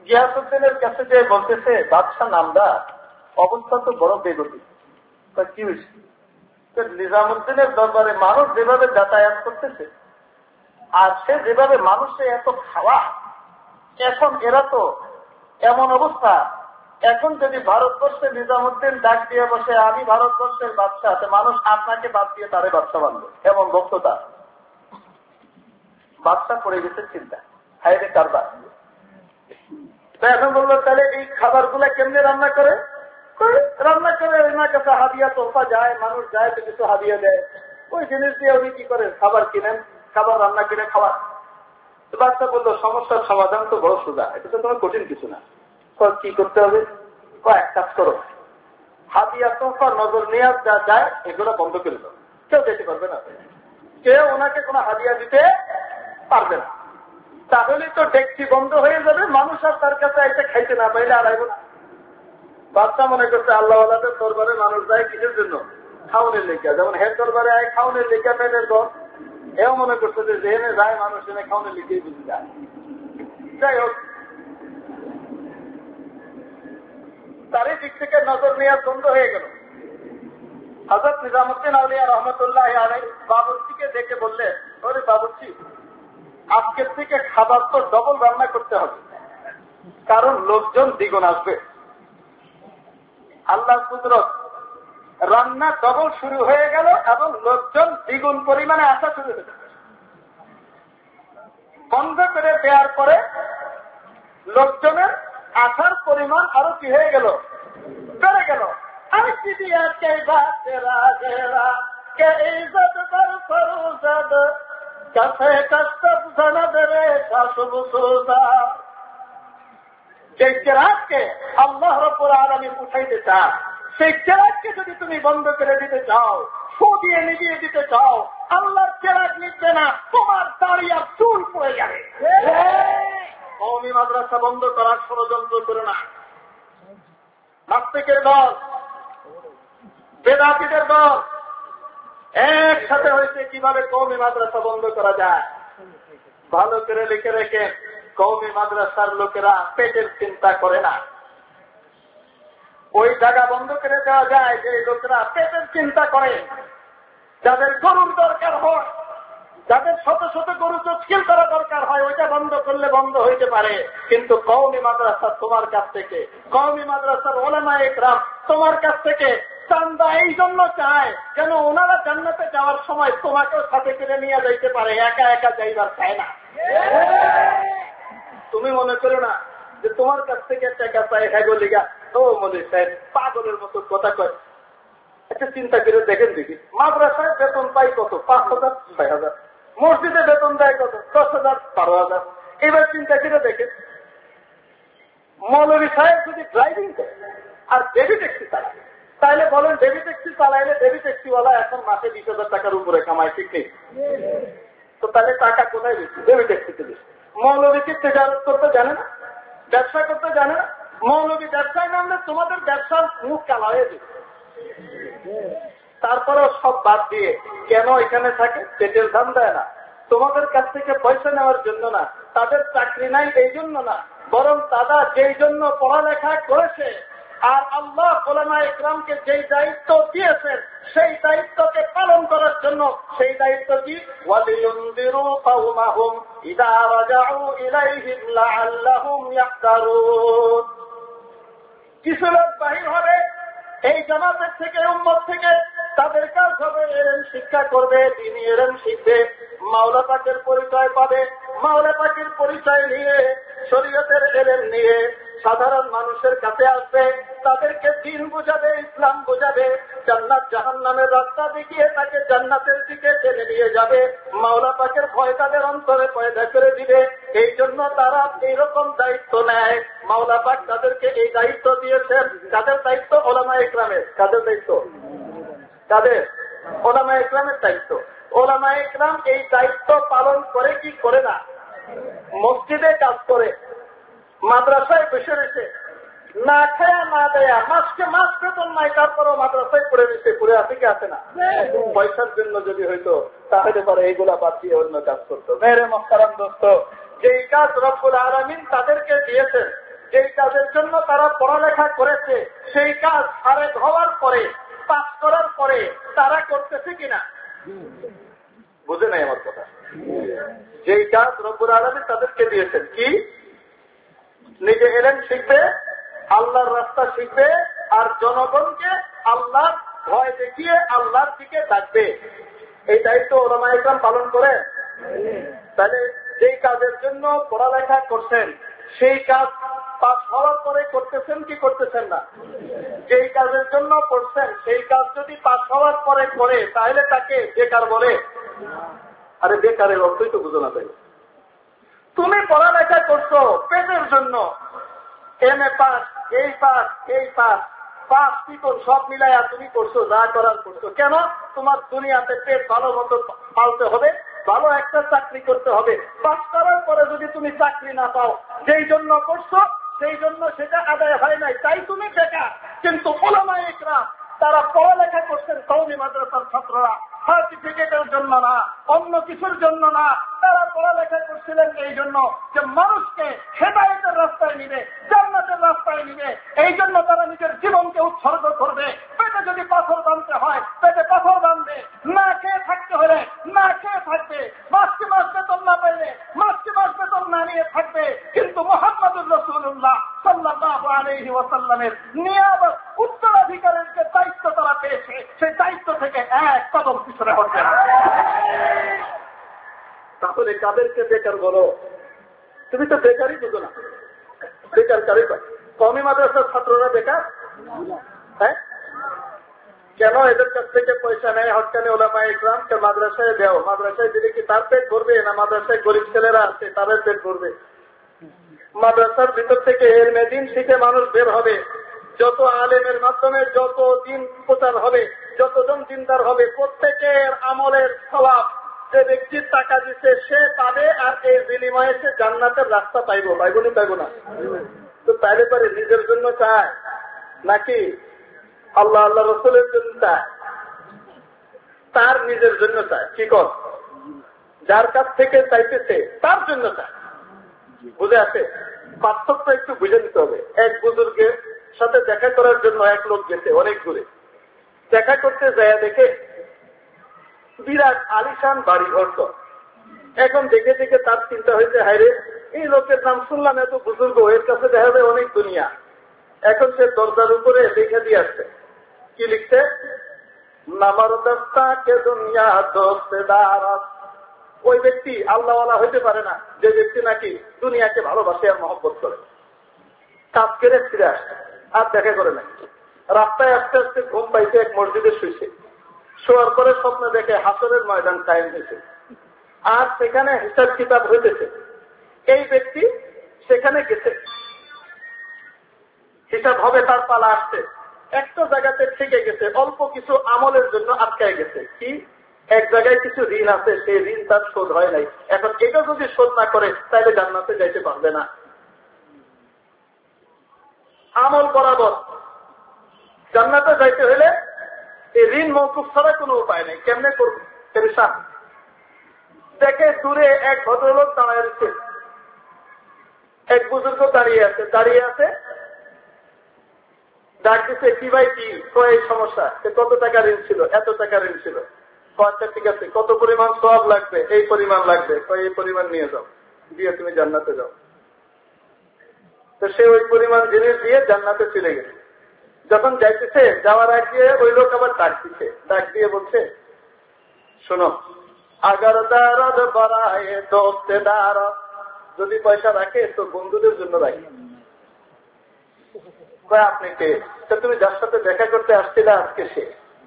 গিয়াসউদ্দিনের কাছে যে বলতেছে বাদশাহ নামদার অবস্থা তো বড় বেগতি। কি হয়েছে? নিজামুদ্দিনের দরবারে মানুষ যেভাবে যাতায়াত করতেছে আর সে যেভাবে মানুষে এত খাওয়া, এখন এরা তো এমন অবস্থা, এখন যদি ভারতবর্ষে নিজামুদ্দিন ডাক দিয়ে বসে আমি ভারতবর্ষের বাদশাহ, মানুষ আপনাকে বাদ দিয়ে তারে বাদশাহ বানবে, এমন বক্ততা। বাদশাহ পড়ে গেছে চিন্তা, হাইরে কারবার। এখন বললো তাহলে এই খাবার গুলা কেমনে রান্না করে? রান্না করে ওনার কাছে হাদিয়া তোফা যায়, মানুষ যায় তো কিছু হাদিয়া দেয়, ওই জিনিস দিয়ে উনি কি করেন, খাবার কিনেন, খাবার রান্না কিনে খাবার। বাচ্চা বললো সমস্যার সমাধান তো বড় সোজা, এটা তো তোমার কঠিন কিছু না। কি করতে হবে? এক কাজ করো, হাদিয়া তোফা নজর নিয়াজ যা যায় এগুলো বন্ধ করে দাও, কেউ যেতে পারবে না, কেউ ওনাকে কোনো হাদিয়া দিতে পারবে না। তাহলে তো ডেকচি বন্ধ হয়ে যাবে, মানুষ আর তার কাছে এসে খাইতে না পাইলে আর আইব না। বাচ্চা মনে করছে আল্লাহওয়ালাদের দরবারে মানুষ যায় কিসের জন্য? খাওয়ানোর লেখা। যেমন হের দরবারে আয় খাওয়ানোর লেখা পেটের দর, এও মনে করছে যে যেখানে যায় মানুষ এনে খাওয়ানোর লিখেই বুঝে যায়। যাই হোক, তারই দিক থেকে নজর নেওয়ার বন্ধ হয়ে গেল। হযরত নিজামুদ্দিন আউলিয়া রহমতুল্লাহ আলাইহি বাবুর্চিকে দেখে বললেন, ওরে বাবুর্চি, আজকের থেকে খাবার তো ডবল রান্না করতে হবে, কারণ লোকজন দ্বিগুণ আসবে। আল্লাহর কুদরত, রান্না ডবল শুরু হয়ে গেল এবং লোকজন দ্বিগুণ পরিমাণে আসা শুরু হয়ে গেল। বন্ধ করে দেওয়ার পরে লোকজনের আসার পরিমাণ আরো কি হয়ে গেল? বেড়ে গেল। যে চেরাগকে আল্লাহ রাব্বুল আলামিন উঠাইতে চান, সেই চেরাগকে যদি তুমি বন্ধ করে দিতে চাও, ফু দিয়ে নিভিয়ে দিতে চাও, আল্লাহর চেরাগ নিচ্ছে না, তোমার দাড়ি আর চুল পড়ে যাবে। কওমি মাদ্রাসা বন্ধ করার ষড়যন্ত্র করে না। নাস্তিকের দল, বেদাতীদের দল একসাথে হয়েছে কিভাবে কওমি মাদ্রাসা বন্ধ করা যায়। ভালো করে লিখে রেখে, কওমি মাদ্রাসার লোকেরা পেটের চিন্তা করে না। ওই জায়গা বন্ধ করে দেওয়া যায় যে লোকেরা পেটের চিন্তা করে, যাদের গরুর দরকার হয়, যাদের শত শত গরু তশকিল করা দরকার হয়, ওইটা বন্ধ করলে বন্ধ হইতে পারে। কিন্তু কওমি মাদ্রাসা তোমার কাছ থেকে, কওমি মাদ্রাসার উলামায়ে ইকরাম তোমার কাছ থেকে চান্দা এই জন্য চায় যেন ওনারা জান্নাতে যাওয়ার সময় তোমাকেও সাথে করে নিয়ে যাইতে পারে, একা একা যাইবার চায় না। তুমি মনে করো না যে তোমার কাছ থেকে টাকা চাই, হ্যাঁ লিগা ও মনে সাহেব পাগলের মতো কথা কয়। একটা চিন্তা করে দেখেন দেখি, মাদ্রাসায় বেতন পাই কত? 5,000, 6,000। মসজিদে বেতন দেয় কত? 10,000, 12,000। এবার চিন্তা করে দেখেন, মৌলভী সাহেব যদি ড্রাইভিং করে আর বেবি ট্যাক্সি চালায়, তাহলে বলেন বেবি ট্যাক্সি চালাইলে বেবি ট্যাক্সিওয়ালা এখন মাসে 20,000 টাকার উপরে কামায়, ঠিক নেই? তো তাহলে টাকা কোথায় বেশি? বেবি ট্যাক্সিতে বেশি। মৌলভী কি তেজারত করতে জানে না? ব্যবসা করতে জানে না? মৌলভী ব্যবসায় নামলে তোমাদের ব্যবসার মুখ কালা হয়ে যাবে। তারপরেও সব বাদ দিয়ে কেন এখানে থাকে? পেটের দাম দেয় না, তোমাদের কাছ থেকে পয়সা নেওয়ার জন্য না, তাদের চাকরি নাই এই জন্য না, বরং তারা যেই জন্য পড়ালেখা করেছে আর আল্লাহ উলামায়ে ইকরামকে যেই দায়িত্ব দিয়েছেন সেই দায়িত্বকে পালন করার জন্য, সেই দায়িত্ব কি? ওয়ালিয়ুনদিরু কওমাহুম ইযা রাজাউ ইলাইহিম লাআল্লাহুম ইয়াহদারুন। কিছু লোক বাহির হবে এই জামাতের থেকে, উম্মত থেকে, তাদের কাজ হবে এলেম শিক্ষা করবে, দ্বীনি এলেম শিখবে, মাওলা পাকের পরিচয় পাবে, মাওলা পাকের পরিচয় নিয়ে, শরীয়তের এলেম নিয়ে সাধারণ মানুষের কাছে আসবে, তাদেরকে দ্বীন বুঝাবে, ইসলাম বুঝাবে, জান্নাত জাহান্নামের রাস্তা দেখিয়ে তাকে জান্নাতের দিকে টেনে নিয়ে যাবে, মাওলা পাকের ভয় তাদের অন্তরে পয়দা করে দিবে। এই জন্য তারা এইরকম দায়িত্ব নেয়। মাওলা পাক তাদেরকে এই দায়িত্ব দিয়েছেন। কাদের দায়িত্ব? উলামায়ে ইকরামের। কাদের দায়িত্ব? কাদের? উলামায়ে ইকরামের দায়িত্ব। উলামায়ে ইকরাম এই দায়িত্ব পালন করে কি করে না? মসজিদে কাজ করে, মাদ্রাসায় বসে রয়েছে, না খায়া না দেয়া, মাসকে মাস বেতন নাই, তারপরও মাদ্রাসায় পড়ে রয়েছে, পড়ে আসে কি আসে না? পয়সার জন্য যদি হইতো তাহলে পরে এইগুলা বাদ দিয়ে অন্য কাজ করতো। মেরে মুহতারাম দোস্ত, যেই কাজ রব্বুল আলামিন তাদেরকে দিয়েছেন যেই কাজের জন্য তারা পড়ালেখা করেছে সেই কাজ আরেক হওয়ার পরে, পাস করার পরে তারা করতেছে কিনা? বুঝে নাই আমার কথা? যেই কাজ রব্বুল আলামিন তাদেরকে দিয়েছেন, কি নিজে এলেন শিখবে, আল্লাহর রাস্তা শিখবে, আর জনগণকে আল্লাহর ভয় দেখিয়ে আল্লাহর দিকে ডাকবে, এই দায়িত্ব উলামায়ে ইকরাম পালন করে। তাহলে যেই কাজের জন্য পড়ালেখা করছেন সেই কাজ পাস হওয়ার পরে করতেছেন কি করতেছেন না? যেই কাজের জন্য পড়ছেন সেই কাজ যদি পাস হওয়ার পরে করে তাহলে তাকে বেকার বলে? আরে বেকারের অর্থই তো বুঝো না। তাই তুমি পড়ালেখা করছো পেটের জন্য, এমএ পাস, এই পাস, এই পাস, পাস পিকন সব মিলাইয়া তুমি করছো, যা করার করছো। কেন? তোমার দুনিয়াতে পেট ভালো মতো পালতে হবে, ভালো একটা চাকরি করতে হবে। পাস করার পরে যদি তুমি চাকরি না পাও, যেই জন্য করছো সেই জন্য সেটা আদায় হয় নাই, তাই তুমি বেকার। কিন্তু উলামায়ে ইকরাম তারা পড়ালেখা করছেন কওমি মাদ্রাসার ছাত্ররা, সার্টিফিকেটের জন্য না, অন্য কিছুর জন্য না। তারা পড়ালেখা করছিলেন এই জন্য যে মানুষকে হেদায়েতের রাস্তায় নিবে, জান্নাতের রাস্তায় নিবে। এই জন্য তারা নিজের জীবনকে উৎসর্গ করবে। পেটে যদি পাথর বাঁধতে হয় পেটে পাথর বাঁধবে, না খেয়ে থাকতে হলে না খেয়ে থাকবে, মাসকে মাস বেতন না পাইলে মাসকে মাস বেতন না নিয়ে থাকবে। কিন্তু মুহাম্মদুর রাসূলুল্লাহ সাল্লাল্লাহু আলাইহি ওয়াসাল্লামের নিয়ামত উত্তরাধিকারের যে দায়িত্ব তারা পেয়েছে সেই দায়িত্ব থেকে এক কদম পিছনে হচ্ছে না। তাহলে কাদেরকে বেকার বলো? তুমি তো বেকারই বুঝো না। বেকার কারে পায়? কওমি মাদ্রাসার ছাত্ররা বেকার? হ্যাঁ, কেন এদের কাছ থেকে পয়সা নেয়? হকানি উলামায়ে ইকরামকে মাদ্রাসায় দেও, মাদ্রাসায় দিলে কি তার পেট ভরবে? না মাদ্রাসায় গরিব ছেলেরা আছে তাদের পেট ভরবে? মাদ্রাসার ভিতর থেকে এর মেদিন শিখে মানুষ বের হবে। যত আলেমের মাধ্যমে যত দিন প্রচার হবে, যতজন দিনদার হবে, প্রত্যেকের আমলের সওয়াব যে ব্যক্তির টাকা দিচ্ছে সে পাবে, আর এই বিনিময়ে সে জান্নাতের রাস্তা পাইব। পাইব না? পাইব না? তো তাইলে পারে নিজের জন্য চায় নাকি আল্লাহ আল্লাহ রসুলের জন্য চায়? তার নিজের জন্য চায়। কি কর? যার কাছ থেকে চাইতেছে তার জন্য চায়। বুঝে আছে? পার্থক্য একটু বুঝে নিতে হবে। এক বুজুর্গের সাথে দেখা করার জন্য এক লোক গেছে অনেক দূরে। দেখা করতে যায় দেখে বিরাট আলিশান বাড়ি ঘর। এখন দেখে দেখে তার চিন্তা হয়েছে, হায়রে এই লোকের নাম শুনলাম এত বুজুর্গ, এর কাছে দেখা যায় অনেক দুনিয়া। এখন সে দরজার উপরে লিখে দিয়ে আসছে। কি লিখছে? নামার দস্তা কে দুনিয়া দোস্তেদার। ওই ব্যক্তি আল্লাহওয়ালা হইতে পারে না যে ব্যক্তি নাকি দুনিয়াকে ভালোবাসে আর মহব্বত করে। কাজ করে ফিরে আসছে, আর দেখা করে না। রাস্তায় আস্তে আস্তে ঘুম পাইছে, এক মসজিদে শুয়েছে। শোয়ার পরে স্বপ্নে দেখে হাসরের ময়দান কায়েম হয়েছে, আর সেখানে হিসাব কিতাব হইতেছে। এই ব্যক্তি সেখানে গেছে, হিসাব হবে, তার পালা আসছে। একটা জায়গাতে থেকে গেছে, অল্প কিছু আমলের জন্য আটকায় গেছে। কি? এক জায়গায় কিছু ঋণ আছে, সেই ঋণ তার শোধ হয় নাই। এখন এটা যদি শোধ না করে তাহলে জান্নাতে যাইতে পারবে না। আমল বরাবর জান্নাতে যাইতে হলে এই ঋণ মওকুফ ছাড়া কোনো উপায় নেই। কেমনে করবে? পেরেশান। দেখে দূরে এক ভদ্রলোক দাঁড়ায় রয়েছে, এক বুজুর্গ দাঁড়িয়ে আছে। ডাক দিচ্ছে, কি ভাই কি এই সমস্যা? কত টাকা ঋণ ছিল? এত টাকা ঋণ ছিল। আচ্ছা ঠিক আছে, কত পরিমাণ সওয়াব লাগবে? এই পরিমাণ লাগবে। এই পরিমাণ নিয়ে যাও, দিয়ে তুমি জান্নাতে যাও। তো সে ওই পরিমাণ জিনিস দিয়ে জান্নাতে চলে গেছে। যখন যাইতেছে, যাওয়ার আগে ওই লোক আবার ডাক দিচ্ছে, ডাক দিয়ে বলছে, শোনো, আগার দারদ বাড়ায় দোস্তেদার, যদি পয়সা রাখে তো বন্ধুদের জন্য রাখে। আপনি কে? তুমি যার সাথে দেখা করতে আসছিলে আজকে সে।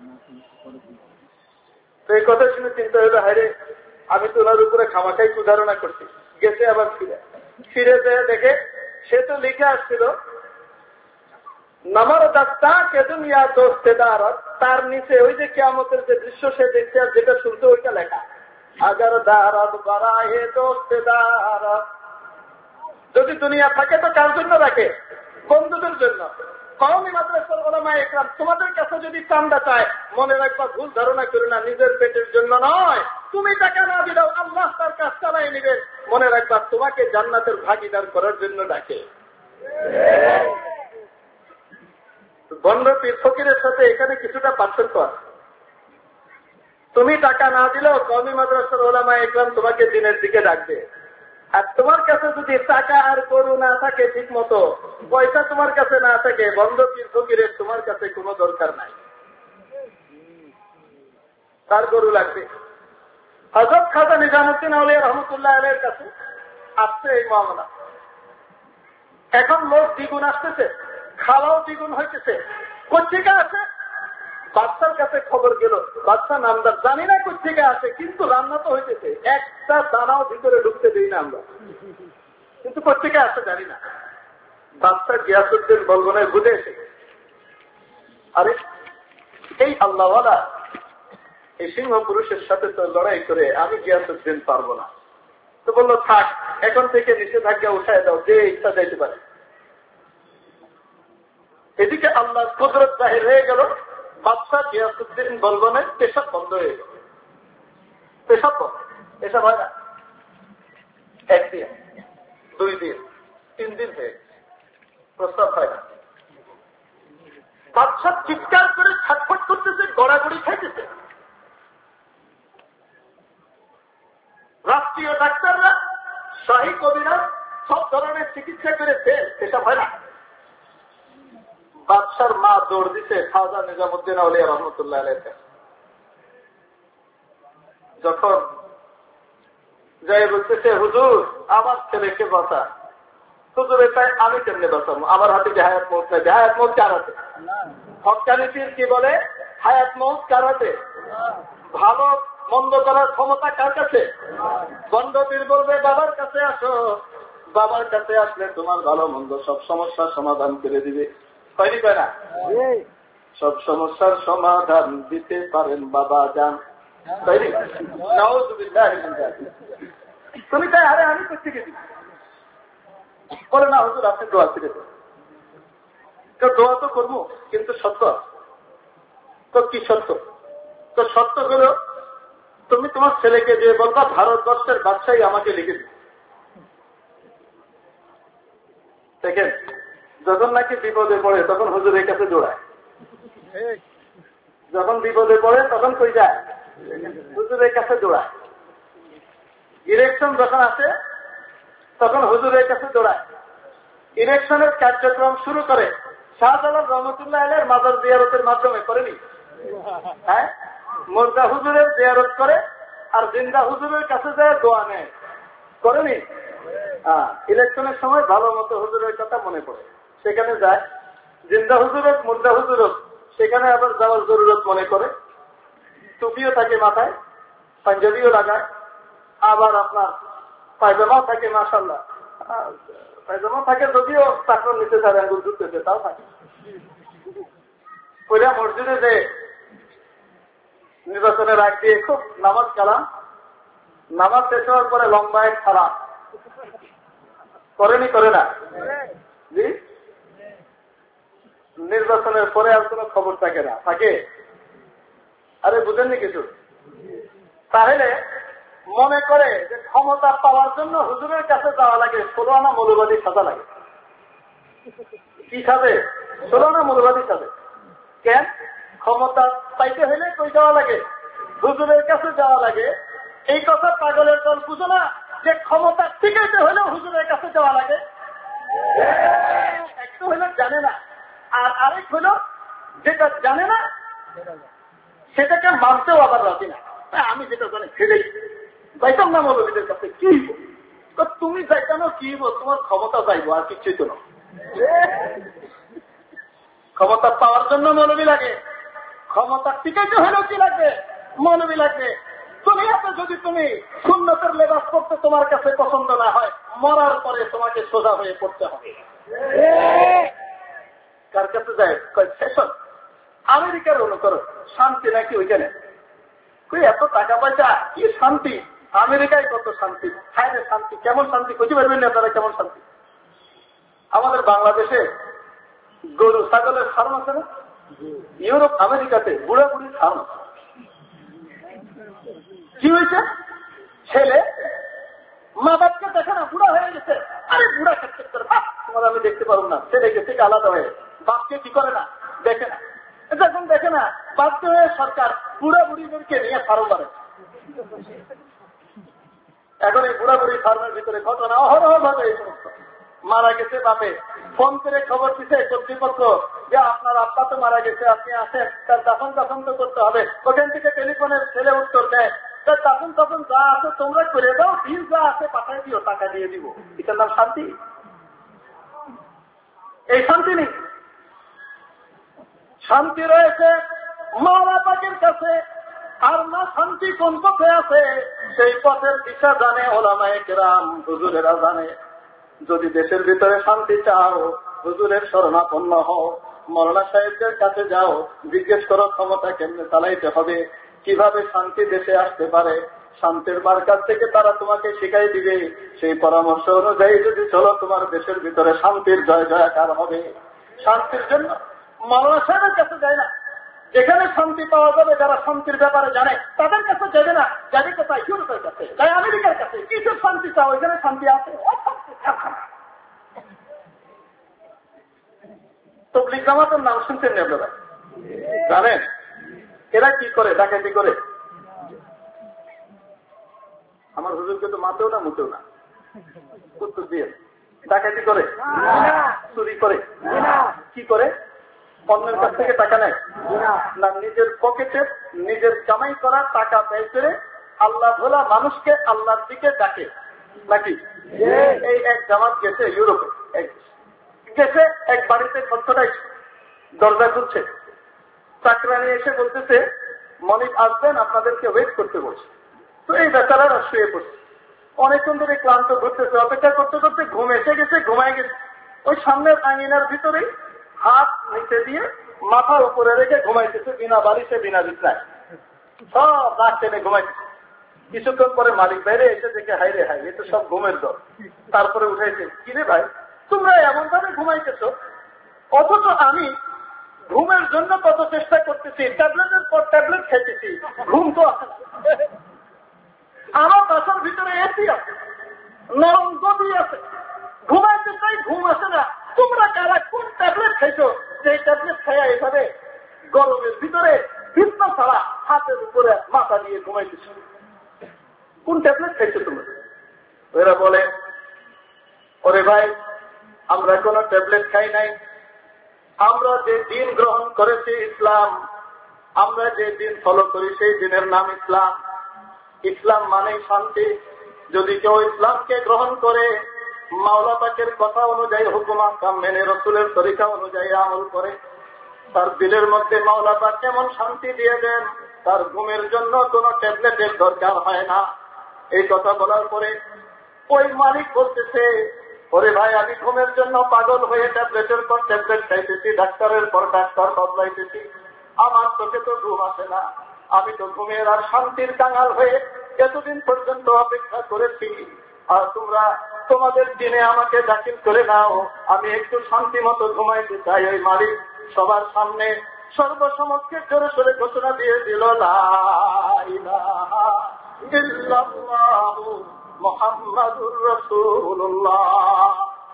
তো এই কথা শুনে চিন্তা হইলো, হায়রে আমি তো ওনার উপরে খামাখাই কুধারণা করছি। গেছে আবার ফিরে যেয়ে দেখে সে তো লিখে আসছিল নামার দাস্তা কেদুন ইয়া দোস্তেদার। তার নিচে ওই যে কিয়ামতের যে দৃশ্য সে দেখছে আর যেটা শুনতে ওইটা লেখা, আগার দারাত বাড়ায়ে দোস্তেদার। যদি দুনিয়া থাকে তো কার জন্য রাখে? বন্ধুদের জন্য। কওমি মাদ্রাসার উলামায়ে ইকরাম তোমাদের কাছে যদি চান্দা চায়, মনে রাখবা ভুল ধারণা করো না, নিজের পেটের জন্য নয়। তুমি টাকা না দিলেও আল্লাহ তার কাজ চালাই নিবে। মনে রাখবা তোমাকে জান্নাতের ভাগিদার করার জন্য ডাকে। বন্ধ পীর ফকিরের সাথে এখানে কিছুটা পার্থক্য আছে। তুমি টাকা না দিলেও কওমি মাদ্রাসার ওলামা ইকরাম তোমাকে দিনের দিকে ডাকবে। আর তোমার কাছে যদি টাকা আর গরু না থাকে, ঠিক মতো পয়সা তোমার কাছে না থাকে, বন্ধ পীর ফকিরের তোমার কাছে কোনো দরকার নাই, তার গরু লাগবে। হযরত খাজা নিজামুদ্দিন আউলিয়া রহমতুল্লাহ আলাইহির কাছে আসছে এই মামলা। এখন লোক দ্বিগুণ আসতেছে, খাওয়াও দ্বিগুণ হইতেছে। পত্রিকা আছে, বাচ্চার কাছে খবর গেল, বাচ্চা নামদার, জানি না কোথেকে আসে, কিন্তু রান্না তো হইতেছে, একটা দানাও ভিতরে ঢুকতে দিই না আমরা, কিন্তু পত্রিকা আছে জানি না। বাচ্চা গিয়াসউদ্দিন বলবনের বুঝে এসে, আরে এই আল্লাহওয়ালা এই সিংহ পুরুষের সাথে তো লড়াই করে আমি গিয়াসউদ্দিন পারবো না। তো বললো থাক, এখন থেকে নিষেধাজ্ঞা উঠায় দাও, যে ইচ্ছা যাইতে পারে। এদিকে আল্লাহর কুদরত জাহির হয়ে গেল, বাদশা গিয়াসউদ্দিন বলবনের পেশাব বন্ধ হয়ে গেল। পেশাব বন্ধ, পেশাব হয় না, একদিন, 2 দিন, 3 দিন হয়ে গেছে, প্রস্তাব হয় না। বাদশা চিৎকার করে ছটফট করতেছে, গড়াগড়ি খাইতেছে। রাষ্ট্রীয় ডাক্তাররা, শাহী কবিরা সব ধরনের চিকিৎসা করেছে, পেশাব হয় না। বাদশার মা দৌড় দিতে খাজা নিজামুদ্দিন আউলিয়া রহমতুল্লাহ আলাইহি। যখন যাই বলতেছে, হুজুর আমার ছেলেকে বাঁচা। হুজুর এটাই আমি কেমনে বাঁচাবো, আমার হাতে যে হায়াত মৌত নাই। হায়াত মৌত কার হাতে? হক্কানিতির কি বলে, হায়াত মৌত কার হাতে? ভালো মন্দ করার ক্ষমতা কার কাছে? বন্ধবীর বলবে বাবার কাছে আসো, বাবার কাছে আসলে তোমার ভালো মন্দ সব সমস্যার সমাধান করে দিবে। হয়নি কয় না? সব সমস্যার সমাধান দিতে পারেন বাবা যান। তুমি তাই, আরে আমি করতে গেছি, বলে না হুজুর আপনি দোয়া করে দেন। দোয়া তো করবো, কিন্তু সত্য তো কি? সত্য তো সত্য হলো তুমি তোমার ছেলেকে যে বলবা ভারতবর্ষের বাদশাহী আমাকে লিখে দিবে। দেখেন, যখন নাকি বিপদে পড়ে তখন হুজুরের কাছে দৌড়ায়, যখন বিপদে পড়ে তখন কই যায়? হুজুরের কাছে দৌড়ায়। ইলেকশন যখন আসে তখন হুজুরের কাছে দৌড়ায়। ইলেকশনের কার্যক্রম শুরু করে শাহজালাল রহমতুল্লাহ আলাইহির মাজার জিয়ারতের মাধ্যমে করেনি? হ্যাঁ, মুর্দা হুজুরের জিয়ারত করে আর জিন্দা হুজুরের কাছে যায় দোয়া নেয়, করেনি? হ্যাঁ, ইলেকশনের সময় ভালো মতো হুজুরের কথা মনে পড়ে, সেখানে যায়। জিন্দা হুজুরত মুর্দা হুজুরত সেখানে আবার যাওয়ার জরুরত মনে করে। টুপিও থাকে মাথায়, পাঞ্জাবিও লাগায়, আবার আপনার পায়জামাও থাকে। মাশাআল্লাহ, পায়জামা থাকে, যদিও চাকর নিতে চায়, আঙ্গুল জুটতেছে, তাও থাকে। ওইটা মসজিদে যে নির্বাচনের আগ দিয়ে খুব নামাজ কালাম, নামাজ শেষ হওয়ার পরে লম্বা এক খারাপ করেনি? করে না? জি, নির্বাচনের পরে আর কোনো খবর থাকে না, থাকে? আরে বুঝেননি কিছু? তাহলে মনে করে যে ক্ষমতা পাওয়ার জন্য হুজুরের কাছে যাওয়া লাগে, 16 আনা মৌলবাদী সাজা লাগে। কি সাজে? 16 আনা মৌলবাদী সাজে। কেন? ক্ষমতা পাইতে হলে কই যাওয়া লাগে? হুজুরের কাছে যাওয়া লাগে। এই কথা পাগলের দল বুঝো না যে ক্ষমতা টিকাইতে হলেও হুজুরের কাছে যাওয়া লাগে? একটু হলে জানে না, আর আরেক হলো যেটা জানে না সেটাকে মানতেও আবার রাজি না। আমি যেটা জানি সেটাই যাইতাম না মৌলবীদের কাছে। কি তুমি যাইতানো কি, তোমার ক্ষমতা চাইবো, আর কিছুই তো না। ক্ষমতা পাওয়ার জন্য মৌলবী লাগে, ক্ষমতা টিকাইতে হলেও কি লাগবে? মৌলবী লাগবে। দুনিয়াতে যদি তুমি সুন্নতের লেবাস করতে তোমার কাছে পছন্দ না হয়, মরার পরে তোমাকে সোজা হয়ে পড়তে হবে। কার কাছে যায়? ফ্যাশন, আমেরিকার অনুকরণ। শান্তি নাকি ওইখানে? কই এত টাকা পয়সা, কি শান্তি? আমেরিকায় কত শান্তি। হ্যাঁ রে শান্তি, কেমন শান্তি খুঁজে পারবেন না তারা, কেমন শান্তি? আমাদের বাংলাদেশে গরু ছাগলের ফার্ম আছে না? ইউরোপ আমেরিকাতে বুড়া বুড়ি ফার্ম। কি হয়েছে? ছেলে মা বাপকে দেখে না, বুড়া হয়ে গেছে। আরে বুড়া খেতে তোমার আমি দেখতে পারবো না, সে দেখে থেকে আলাদা হয়ে বাপকে কি করে না, দেখে না। যখন দেখে না, বাধ্য হয়ে সরকার বুড়া বুড়িদেরকে নিয়ে ফার্ম করে। এখন এই বুড়া বুড়ি ফার্মের ভিতরে ঘটনা অহরহ ভাবে এই সমস্ত। মারা গেছে বাপে, ফোন করে খবর দিতে কর্তৃপক্ষ যে আপনার আব্বা তো মারা গেছে, আপনি আসেন, তার দাফন দাফন তো করতে হবে। ওখান থেকে টেলিফোনের ছেলে উত্তর দেয়, তার দাফন দাফন যা আছে তোমরা করে দাও, বিল যা আছে পাঠাই দিও, টাকা দিয়ে দিব। এটার নাম শান্তি? এই শান্তি নেই। শান্তি রয়েছে মাওলা পাকের কাছে, আর না শান্তি কোন পথে আছে সেই পথের দিশা জানে ওলামায়ে কেরাম, হুজুরেরা জানে। যদি দেশের ভিতরে শান্তি চাও, হুজুরের শরণাপন্ন হও, মৌলানা সাহেবদের কাছে যাও, জিজ্ঞেস করো ক্ষমতা কেমনে চালাইতে হবে, কিভাবে শান্তি দেশে আসতে পারে। শান্তির মার্কাজ থেকে তারা তোমাকে শিখাই দিবে। সেই পরামর্শ অনুযায়ী যদি চলো, তোমার দেশের ভিতরে শান্তির জয় জয়াকার হবে। শান্তির জন্য মৌলানা সাহেবের কাছে যায় না, যেখানে শান্তি পাওয়া যাবে, যারা শান্তির ব্যাপারে জানে তাদের কাছে যাবে না। যাবে কোথায়? ইউরোপের কাছে, যাই আমেরিকার কাছে। কিসের শান্তি চাও? ওইখানে শান্তি আছে। তবলিগ জামাতের নাম শুনছেন না আপনারা? জানেন এরা কি করে? ডাকাতি করে। আমার হুজুরকে তো মাতেও না মুতেও না, উত্তর দিয়ে ডাকাতি করে, চুরি করে, কি করে? অন্যের কাছ থেকে টাকা নেয় না, নিজের পকেটে নিজের কামাই করা টাকা ব্যয় করে আল্লাহ ভোলা মানুষকে আল্লাহর দিকে ডাকে নাকি? এই এক জামাত গেছে ইউরোপে, গেছে এক বাড়িতে খরচটাই দরজা খুলছে, চাকরানি এসে বলতেছে মনিব আসবেন, আপনাদেরকে ওয়েট করতে বলছে। তো এই বেচারারা শুয়ে পড়ছে, অনেকক্ষণ ধরে ক্লান্ত ঘুরতেছে, অপেক্ষা করতে করতে ঘুম এসে গেছে, ঘুমায় গেছে। ওই সামনের আঙিনার ভিতরেই হাত নিচে দিয়ে মাথা উপরে রেখে ঘুমাইতেছে, বিনা বালিশে বিনা বিছনায়, সব রাত টেনে ঘুমাইতেছে। কিছুক্ষণ পরে মালিক বাইরে এসে দেখে হাই রে হাই, এ তো সব ঘুমের দল। তারপরে উঠাইছে, কিরে ভাই তোমরা এমন ভাবে ঘুমাইতেছ, অথচ আমি ঘুমের জন্য কত চেষ্টা করতেছি, ট্যাবলেটের পর ট্যাবলেট খেতেছি, ঘুম তো আসে না। আমার বাসার ভিতরে এসি আছে, নরম গদি আছে, ঘুমাইতে চাই, ঘুম আসে না। তোমরা কারা কোন ট্যাবলেট খাইছো সেই ট্যাবলেট খাইয়া এভাবে গরমের ভিতরে বিছনা ছাড়া হাতের উপরে মাথা দিয়ে ঘুমাইতেছ? কোন ট্যাবলেট খাইছো তোমরা? এরা বলে, ওরে ভাই আমরা কোন ট্যাবলেট খাই নাই, আমরা যে দিন গ্রহণ করেছি ইসলাম, আমরা যে দিন ফলো করি সেই দিনের নাম ইসলাম। ইসলাম মানেই শান্তি। যদি কেউ ইসলামকে গ্রহণ করে, মাওলা পাকের কথা অনুযায়ী হুকুম আহকাম মেনে রসুলের তরিকা অনুযায়ী আমল করে, তার দিলের মধ্যে মাওলা পাক কেমন শান্তি দিয়ে দেন, তার ঘুমের জন্য কোনো ট্যাবলেটের দরকার হয় না। এই কথা বলার পরে ওই মালিক বলতেছে, ওরে ভাই আমি ঘুমের জন্য পাগল হয়ে ট্যাবলেটের পর ট্যাবলেট খাইতেছি, ডাক্তারের পর ডাক্তার বদলাইতেছি, আমার চোখে তো ঘুম আসে না। আমি তো ঘুমের আর শান্তির কাঙাল হয়ে এতদিন পর্যন্ত অপেক্ষা করেছি, আর তোমরা তোমাদের দিনে আমাকে দাখিল করে নাও, আমি একটু শান্তি মতো ঘুমাইতে চাই। ওই মালিক সবার সামনে সর্বসমক্ষে জোরে সরে ঘোষণা দিয়ে দিল, লা ইলাহা ইল্লাল্লাহু মুহাম্মাদুর রাসূলুল্লাহ।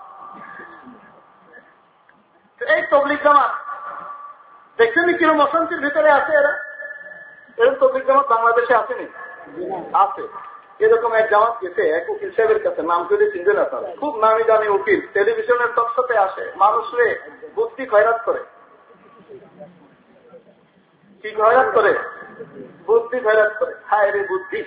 এই তবলিগ জামাত দেখছেন কিরকম অশান্তির ভিতরে আছে এরা। এরকম তবলিগ জামাত বাংলাদেশে আসেনি? আছে। এরকম এক জামাত গেছে এক উকিল সাহেবের কাছে, নাম করে চিনবে না তারা, খুব নামি দামি উকিল, টেলিভিশনের টকশোতে আসে, মানুষরে বুদ্ধি খয়রাত করে। কি খয়রাত করে? বুদ্ধি খয়রাত করে। হায় রে বুদ্ধি।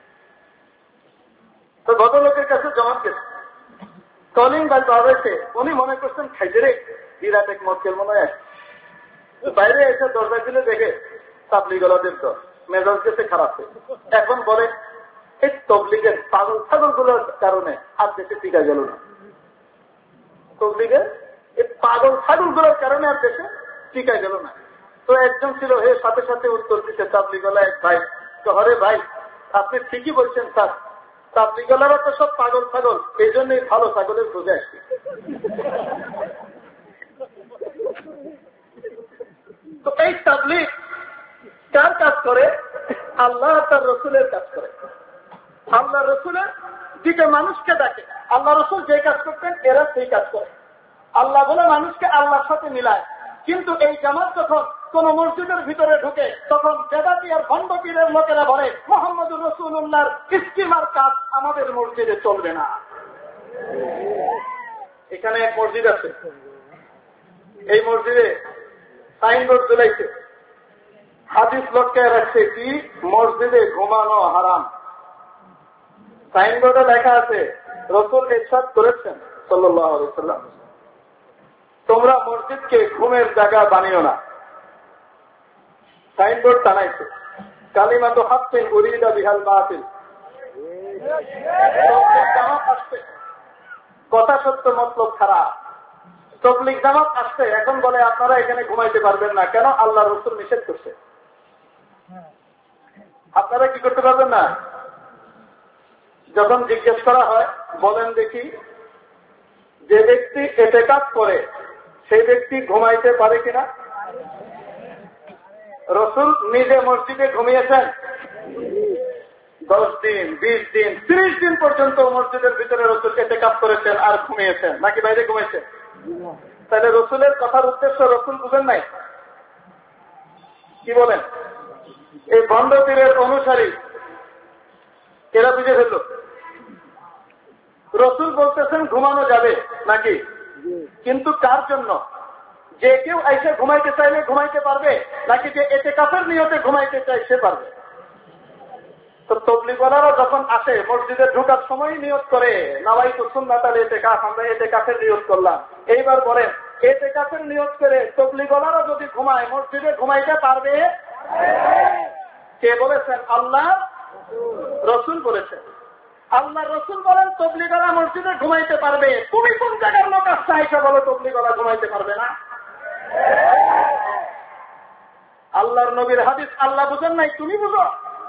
তো ভদ্রলোকের কাছে জামাত গেছে, কলিং বেল বাজাইছে, উনি মনে করছেন খাইছে রে বিরাট এক মক্কেল মনে হয়। বাইরে এসে দরজা খুলে দেখে তাবলিগলাদের তো মেজাজ গেছে খারাপ। এখন বলে এই তবলিগের পাগল ছাগল গুলোর কারণে আর দেশে টিকা গেল না। তবলিগের এই পাগল ছাগল গুলোর কারণে আর দেশে টিকা গেল না। তো একজন ছিল, হে সাথে সাথে উত্তর দিচ্ছে তাবলিগলা এক ভাই, হরে ভাই আপনি ঠিকই বলছেন স্যার, তাবলিগলারা তো সব পাগল ছাগল, এই জন্যই ভালো ছাগলের খোঁজে আসছে। তো এই তাবলিগ কার কাজ করে? আল্লাহ তার রসুলের কাজ করে। আল্লাহ রসুলের দিকে মানুষকে ডাকে, আল্লাহ রসুল যে কাজ করতেন এরা সেই কাজ করে। আল্লাহ বলে মানুষকে আল্লাহর সাথে মিলায়, কিন্তু এই জামাত যখন কোন মসজিদের ভিতরে ঢুকে তখন বেদাতি আর ভণ্ডপীরের লোকেরা বলে মুহাম্মদুর রাসূলুল্লাহর স্কিমার কাজ আমাদের মসজিদে চলবে না। এখানে এক মসজিদ আছে, এই মসজিদে সাইনবোর্ড ঝুলাইছে, হাদিস লটকায় রাখছে কি মসজিদে ঘুমানো হারাম। সাইনবোর্ডে লেখা আছে রাসূল ইরশাদ করেছেন সাল্লাল্লাহু আলাইহি ওয়াসাল্লাম, তোমরা মসজিদকে ঘুমের জায়গা বানিও না। সাইনবোর্ড টানাইছে, কালিমাতু হাক্কিন উরিদা বিহাল বাতিল। কথা সত্য মতলব খারাপ। তাবলীগ জামাত আসছে, এখন বলে আপনারা এখানে ঘুমাইতে পারবেন না, কেন? আল্লাহ রাসূল নিষেধ করছে। আপনারা কি করতে পারবেন না? যখন জিজ্ঞেস করা হয় বলেন দেখি, যে ব্যক্তি ইতিকাফ করে সেই ব্যক্তি ঘুমাইতে পারে কিনা? রাসূল নিজে মসজিদে ঘুমিয়েছেন 10 দিন, 20 দিন, 30 দিন পর্যন্ত মসজিদের ভিতরে রাসূল ইতিকাফ করেছেন আর ঘুমিয়েছেন, নাকি বাইরে ঘুমাইছেন? তাহলে রাসূলের কথার উদ্দেশ্য রাসূল বুঝেন নাই? কি বলেন? এই ভণ্ডপীরের অনুসারী এরা বুঝে ফেলল। রাসূল বলতেছেন ঘুমানো যাবে নাকি, কিন্তু কার জন্য? যে কেউ এসে ঘুমাইতে চাইলে ঘুমাইতে পারবে, নাকি যে ইতিকাফের নিয়তে ঘুমাইতে চাই সে পারবে? তো তাবলীগওয়ালারা যখন আসে মসজিদে ঢোকার সময় নিয়ত করে নাওয়াইতু সুন্নাতাল ইতিকাফ, আমরা ইতিকাফের নিয়ত করলাম। এইবার বলেন ইতিকাফের নিয়ত করে তাবলীগওয়ালারা যদি ঘুমায় মসজিদে ঘুমাইতে পারবে? কে বলেছেন? আল্লাহ রাসূল বলেছেন। আল্লাহ রাসূল বলেন তাবলীগওয়ালা মসজিদে ঘুমাইতে পারবে। তুমি কোন জায়গার লোক আসছে আইসা বলো তাবলীগওয়ালা ঘুমাইতে পারবে না? আল্লাহর নবীর হাদিস আল্লাহ বুঝেন নাই, তুমি বুঝো?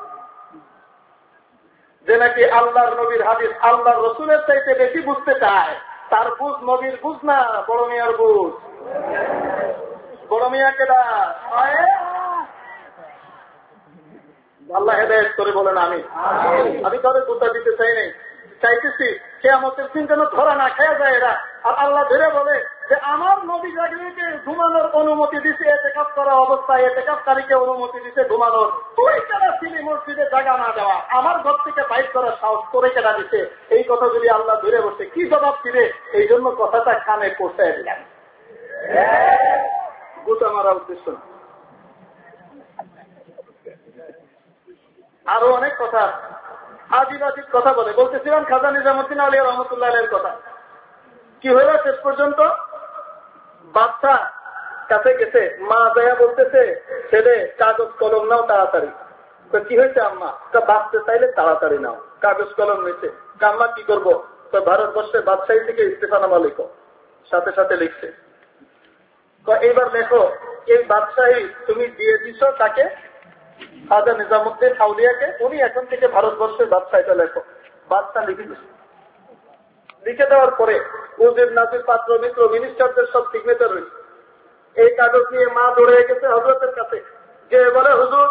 যে নাকি আল্লাহর নবীর হাদিস আল্লাহর রাসূলের চাইতে বেশি বুঝতে চায়, তার বুঝ নবীর বুঝ না, বড় মিয়ার বুঝ। বড় মিয়া কেডা? আল্লাহ হেদায়েত করে বলেন আমি তাদের গোটা দিতে চাই নাই, চাইতেছি কিয়ামতের দিন যেন ধরা না খেয়ে যায় এরা। আর আল্লাহ ধরে বলে যে আমার নবী জাগরিকে ঘুমানোর অনুমতি দিছে, ইতিকাফ করা অবস্থায় ইতিকাফকারীকে অনুমতি দিছে ঘুমানোর। তুই কেডা ছিলি মসজিদে জায়গা না দেওয়া? আমার ঘর থেকে বাইর করার সাহস করে কেডা দিছে? এই কথা যদি আল্লাহ ধরে বসে কি জবাব দিবে? এই জন্য কথাটা কানে পৌঁছায় দিলেন, গুতা মারা উদ্দেশ্য। আরো অনেক কথা আজিব কথা বলে। বলতেছিলাম খাজা নিজামুদ্দিন আউলিয়া রহমতুল্লাহ আলাইহির কথা। কি হলো শেষ পর্যন্ত? বাচ্চা কাছে গেছে, মা যাইয়া বলতেছে ছেলে কাগজ কলম নাও তাড়াতাড়ি। তো কি হয়েছে আম্মা? তা বাঁচতে চাইলে তাড়াতাড়ি নাও। কাগজ কলম নিয়েছে। আম্মা কি করবো? তো ভারতবর্ষের বাদশাহী থেকে ইস্তেফানামা লিখো। সাথে সাথে লিখছে, তো এইবার লেখো এই বাদশাহী তুমি দিয়ে দিছ তাকে, খাজা নিজামুদ্দিন আউলিয়াকে, উনি এখন থেকে ভারতবর্ষের বাদশাহীটা লেখো। বাদশাহ লিখে দিচ্ছে। লিখে দেওয়ার পরে উজির নাজির পাত্র মিত্র মিনিস্টারদের সব সিগনেচার রয়েছে। এই কাগজ নিয়ে মা দৌড়ে গেছে হযরতের কাছে, যে বলে হুজুর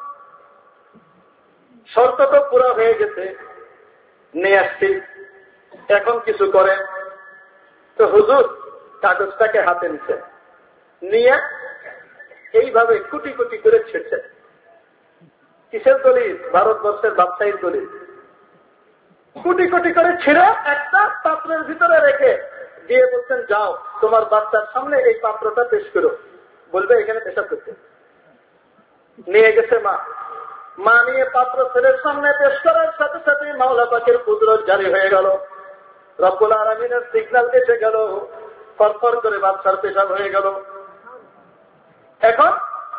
শর্ত তো পুরা হয়ে গেছে, নিয়ে আসছি, এখন কিছু করেন। তো হুজুর কাগজটাকে হাতে নিচ্ছে, নিয়ে এইভাবে কুটি কুটি করে ছিঁড়ছে। কিসের দলিল? ভারতবর্ষের বাদশাহীর দলিল। কুটি কুটি করে ছিঁড়ে একটা পাত্রের ভিতরে রেখে দিয়ে বলছেন যাও তোমার বাচ্চার সামনে এই পাত্রটা পেশ করো, বলবে এখানে পেশাব করতে। নিয়ে গেছে মা, মা নিয়ে পাত্র ছেলের সামনে পেশ করার সাথে সাথে মাওলা পাকের কুদরত জারি হয়ে গেল, রব্বুল আলামিনের সিগন্যাল এসে গেল, ফরফর করে বাচ্চার পেশাব হয়ে গেল। এখন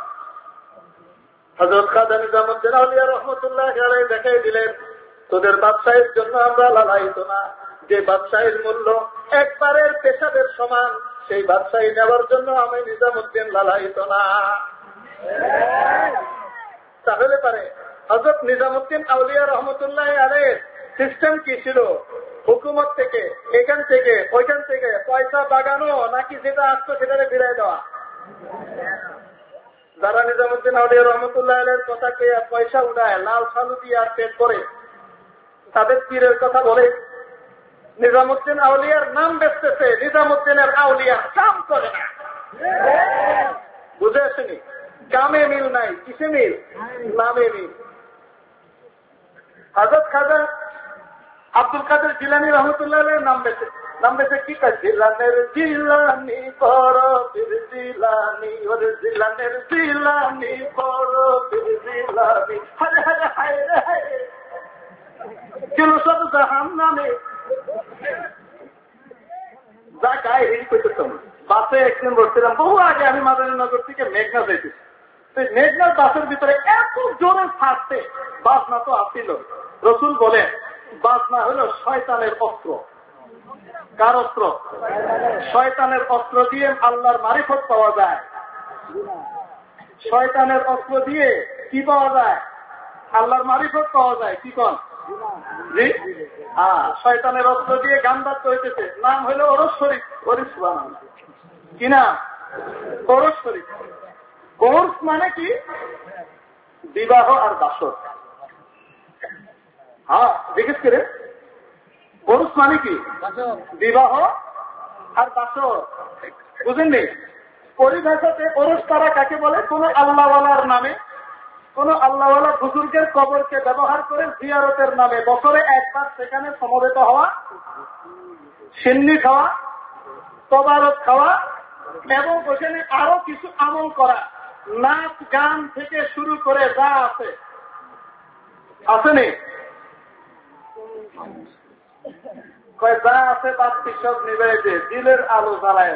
হযরত খাজা নিজামুদ্দিন আউলিয়া রাহমাতুল্লাহ আলাইহি দেখাই দিলেন তোদের বাদশাহীর জন্য আমরা লালায়িত না। যে বাদশাহীর মূল্য একবারের পেশাবের সমান, সেই বাদশাহী নেওয়ার জন্য আমি নিজামুদ্দিন লালায়িত না। তাহলে পারে হযরত নিজামুদ্দিন আউলিয়া রহমতুল্লাহ আলাইহির সিস্টেম কি ছিল? হুকুমত থেকে এখান থেকে ওইখান থেকে পয়সা বাগানো, নাকি যেটা আসতো সেটাকে ফিরাই দেওয়া? যারা নিজামুদ্দিন আউলিয়া রহমতুল্লাহ আলাইহির কথাকে পয়সা উঠায়, লাল সালু দিয়ে আর পেট করে, তাদের পীরের কথা বলে, নিজামুদ্দিন আউলিয়ার নাম বেচতেছে, নিজামুদ্দিনের আউলিয়ার কাম করে না। বুঝে আসেনি? কামে মিল নাই, কিসে মিল? নামে মিল। হযরত খাজা আব্দুল কাদের জিলানী রহমতুল্লাহ নাম বেঁচে কি কাজ? জিলানের জিলানি বড় পীর জিলানি, ওরে জিলানের জিলানি বড় পীর জিলানি, হায় হায় হায় রে হায় কেন সব জাহান নামে। যা গায়ে এই করতেতাম। বাসে একদিন বসছিলাম, বহু আগে, আমি মাদারীনগর থেকে মেঘনা যাইতেছি। মেঘনার বাসের ভিতরে এত জোরে ফাঁসতে, বাস না তো আসছিল। রসুল বলে বাস না হলো শয়তানের অস্ত্র। কার অস্ত্র? শয়তানের অস্ত্র দিয়ে আল্লাহর মারিফত পাওয়া যায়। শয়তানের অস্ত্র দিয়ে কি পাওয়া যায়? আল্লাহর মারিফত পাওয়া যায়। কি কন? জি হ্যাঁ, শয়তানের অস্ত্র দিয়ে গান বাদ্য হইতেছে। নাম হলো ওরস শরীফ। ওরস কি না? ওরস শরীফ। ওরস মানে কি? বিবাহ আর বাসর। হ্যাঁ, জিজ্ঞেস করে ওরস মানে কি? বিবাহ আর বাসর। বুঝেননি? পরিভাষাতে ওরস তারা কাকে বলে? কোন আল্লাহওয়ালার নামে, কোন আল্লাহওয়ালা বুজুর্গের কবরকে ব্যবহার করে জিয়ারতের নামে বছরে একবার সেখানে সমবেত হওয়া, সিন্নি খাওয়া, তবারক খাওয়া এবং ওখানে আরো কিছু আমল করা, নাচ গান থেকে শুরু করে যা আছে। আসেনি? যা আছে তার সব নিবে দিলের আলো জ্বালায়।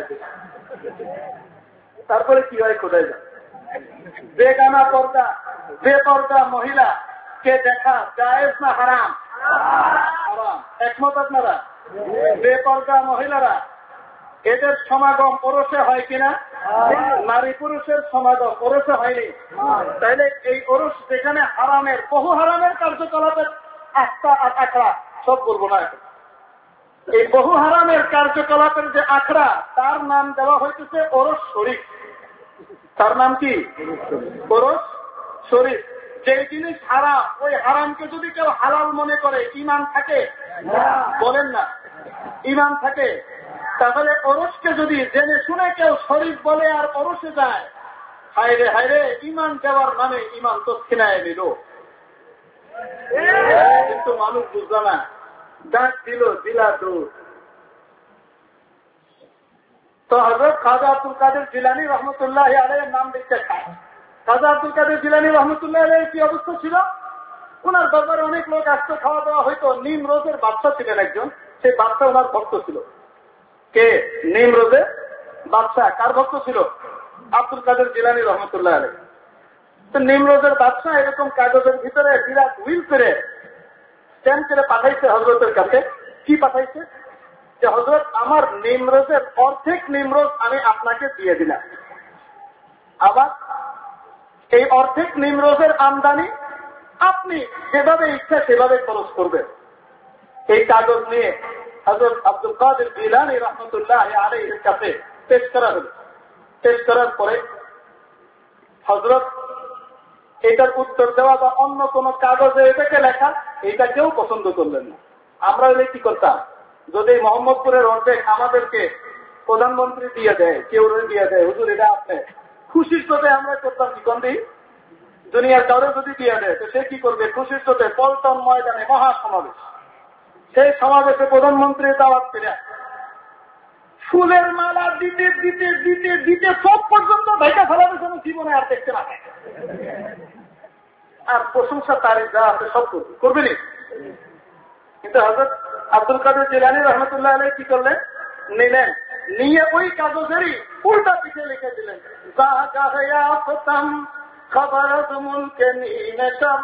তারপরে কি হয় খোদাই যায়? বেগানা পর্দা, বেপর্দা মহিলা কে দেখা জায়েজ না হারাম? হারাম। একমত আপনারা? বেপর্দা মহিলারা, এদের সমাগম ওরসে হয় কিনা? নারী পুরুষের সমাগম ওরসে হয়নি। তাইলে এই ওরস যেখানে হারামের, বহু হারামের কার্যকলাপের আস্থা আর আখড়া, সব বলবো না, এই বহু হারামের কার্যকলাপের যে আখড়া, তার নাম দেওয়া হইতেছে ওরস শরীফ। তার নাম কি? ওরস শরীফ। যে জিনিস হারাম, ওই হারামকে যদি কেউ হালাল মনে করে, ঈমান থাকে? বলেন না, ঈমান থাকে? তাহলে ওরসকে যদি জেনে শুনে কেউ শরীফ বলে আর ওরসে যায়, হায়রে হায়রে, ঈমান দেওয়ার নামে ঈমান তো ছিনায় নিল। কিন্তু মানুষ বুঝল না, ডাক দিল দিলা দূর। তো হযরত খাজা আব্দুল কাদের জিলানী রহমতুল্লাহ আলাইহির নাম দিতে খায়। খাজা আব্দুল কাদের জিলানী রহমতুল্লাহ আলাইহির কি অবস্থা ছিল? ওনার দরবারে অনেক লোক আসতো, খাওয়া দাওয়া হইতো। নিমরোজের বাদশা ছিলেন একজন, সেই বাদশা ওনার ভক্ত ছিল। কে? নিমরোজের বাদশা। কার ভক্ত ছিল? আব্দুল কাদের জিলানী রহমতুল্লাহ আলাইহি। তো নিমরোজের বাদশা এরকম কাগজের ভিতরে বিরাট হুইল করে স্ট্যাম্প করে পাঠাইছে হযরতের কাছে। কি পাঠাইছে? যে হযরত, আমার নিমরোজের অর্ধেক নিমরোজ আমি আপনাকে দিয়ে দিলাম, আবার এই অর্ধেক নিমরোজের আমদানি আপনি যেভাবে ইচ্ছা সেভাবে খরচ করবেন। এই কাগজ নিয়ে হযরত আব্দুল কাদের জিলানী রহমতুল্লাহ আলাইহির কাছে পেশ করা হল। পেশ করার পরে হযরত এটার উত্তর দেওয়া বা অন্য কোন কাগজে এটাকে লেখা, এটা কেউ পছন্দ করলেন না। আমরা হলে কি করতাম? যদি মোহাম্মদপুরের অর্ধেক আমাদেরকে প্রধানমন্ত্রী দিয়ে দেয়, কেউ দিয়ে দেয়, হুজুর এটা আপনি, খুশির চোটে আমরা করতাম কি? কন্দি দুনিয়ার কাউরে যদি দিয়ে দেয় তো সে কি করবে? খুশির চোটে পল্টন ময়দানে মহাসমাবেশ। সেই সমাবেশে প্রধানমন্ত্রীর দাওয়াত পেলে ফুলের মালা দিতে দিতে দিতে দিতে সব পর্যন্ত ঢাকা ফেলাবে, যেন জীবনে আর দেখতে না থাকে। আর প্রশংসা তারিফ যা আছে সব করবে নি। কিন্তু হযরত আব্দুল কাদের জিলানী রহমতুল্লাহ আলাইহি কি করলেন? নিলেন, নিয়ে ওই কাগজেরই উল্টা পিঠে লিখে দিলেন, খবর মুলকে নীমে সব,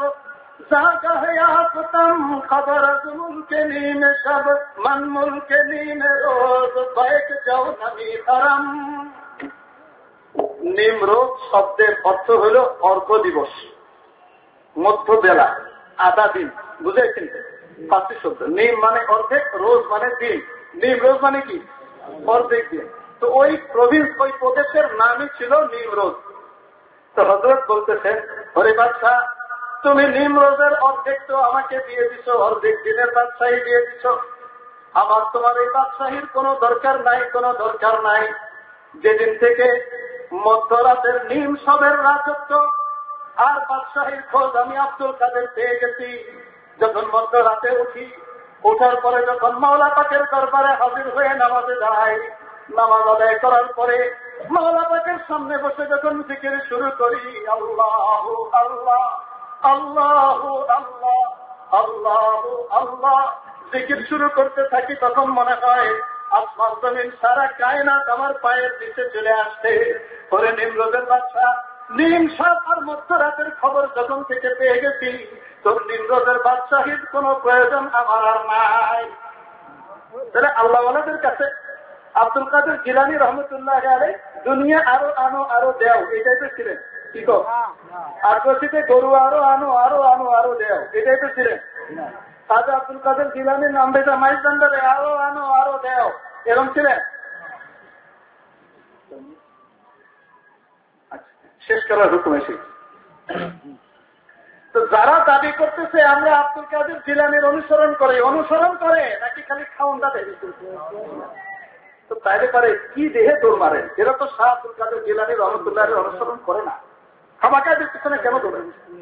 খবর মুলকে নীমে সব, মন মুলকে নীমে রোজ, বাইক যাও নবী হারাম। নিমরোজ শব্দের অর্থ হল অর্ধ দিবস, মধ্যবেলা, আধা দিন। বুঝেছেন? ফার্সি শব্দ। নিম মানে অর্ধেক, রোজ মানে দিন। নিম রোজ মানে কি? অর্ধেক দিন। তো ওই প্রভিন্স, ওই প্রদেশের নামই ছিল নিমরোজ। তো হযরত বলতেছে, হরে বাদশা, তুমি নিমরোজের অর্ধেক তো আমাকে দিয়ে দিছো, অর্ধেক দিনের বাদশাহী দিয়ে দিছো। আমার তোমার এই বাদশাহীর কোনো দরকার নাই, কোনো দরকার নাই। যেদিন থেকে মধ্যরাতের নিমসবের রাজত্ব আর বাদশাহীর খোঁজ আমি আব্দুল কাদের পেয়ে গেছি, যখন মধ্যরাতে উঠি, ওঠার পরে যখন মাওলা পাকের দরবারে হাজির হয়ে নামাজে দাঁড়াই, নামাজ আদায় করার পরে মাওলা পাকের সামনে বসে যখন জিকির শুরু করি, আল্লাহু আল্লাহ আল্লাহু আল্লাহ আল্লাহু আল্লাহ জিকির শুরু করতে থাকি, তখন মনে হয় আসমান জমিন সারা কায়নাত আমার পায়ের নিচে চলে আসছে। পরে নিমরোদের বাদশা নিমসাপ আর মধ্যরাতের খবর যখন থেকে পেয়ে গেছি, তোর নিমরোদের বাদশাহীর কোনো প্রয়োজন আমার আর নাই। তাহলে আল্লাহওয়ালাদের কাছে আব্দুল কাদের জিলানী রহমতুল্লাহ আলাইহি দুনিয়া আরো আনো আরো দেও এই টাইপের ছিলেন, কি কো? আর কষিতে গরু আরো আনো আরো আনো আরো দেও এই টাইপের ছিলেন। খাজা আব্দুল কাদের জিলানীর নাম বেজা মাইজ বান্দারে আরো আনো আরো দেও, এরকম ছিলেন? শেষ করার হুকুম এসে তো যারা দাবি করতেছে আমরা আব্দুল কাদের জিলানীর অনুসরণ করে নাকি খালি খাওয়ানটা দেয়, তো তাইলে পারে কি দেহে দৌড় মারে? এরা তো শাহ আব্দুল কাদের জিলানী রহমতুল্লাহের অনুসরণ করে না, খামাকাদের পিছনে কেন দৌড়ে?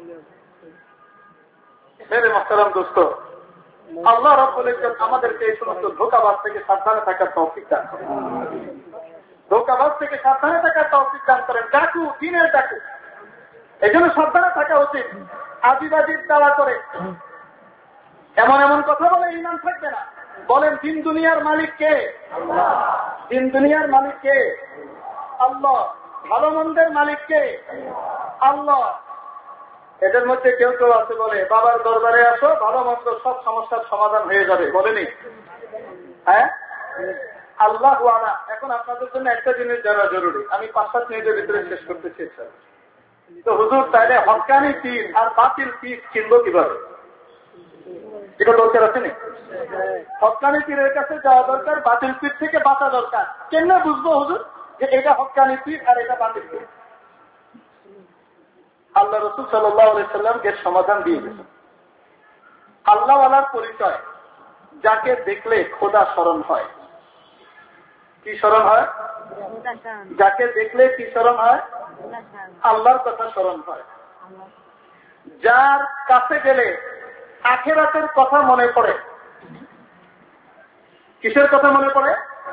মেরে মোহতারাম দোস্ত, আল্লাহ রাব্বুল ইজ্জত আমাদেরকে এই সমস্ত ধোঁকাবাজ থেকে সাবধানে থাকার তৌফিক দান করেন। ধোঁকাবাজ থেকে সাবধানে থাকার তৌফিক দান করেন। ডাকু দিনের ডাকু, এজন্য সাবধানে থাকা উচিত। আজিবাজির দাওয়া করে এমন এমন কথা বলে ঈমান থাকবে না। বলেন দিন দুনিয়ার মালিক কে? আল্লাহ। দিন দুনিয়ার মালিক কে? আল্লাহ। ভালো মন্দের মালিক কে? আল্লাহ। এদের মধ্যে কেউ কেউ আছে বলে বাবার দরবারে আসো, ভালো মন্দ সব সমস্যার সমাধান হয়ে যাবে, বলেনি? হ্যাঁ, আল্লাহ ওয়ালা। এখন আপনাদের জন্য একটা জিনিস জানা জরুরি, আমি 5-7 মিনিটের ভিতরে শেষ করতে চেয়েছি। তো হুজুর তাইলে হক্কানি পীর আর বাতিল পীর চিনবো কিভাবে? এটা দরকার আছে না? হক্কানি পীরের কাছে যাওয়া দরকার, বাতিল পীর থেকে বাঁচা দরকার। কেমনে বুঝবো হুজুর যে এটা হক্কানি পীর আর এটা বাতিল পীর? আল্লাহ রাসূল সাল্লাল্লাহু আলাইহি সাল্লাম এর সমাধান দিয়ে গেছেন। আল্লাহ ওয়ালার পরিচয়, যাকে দেখলে খোদা স্মরণ হয়। কি স্মরণ হয়? যাকে দেখলে কি স্মরণ হয়? আল্লাহর কথা স্মরণ হয়। যার কাছে গেলে আখিরাতের কথা মনে পড়ে। কিসের কথা মনে পড়ে?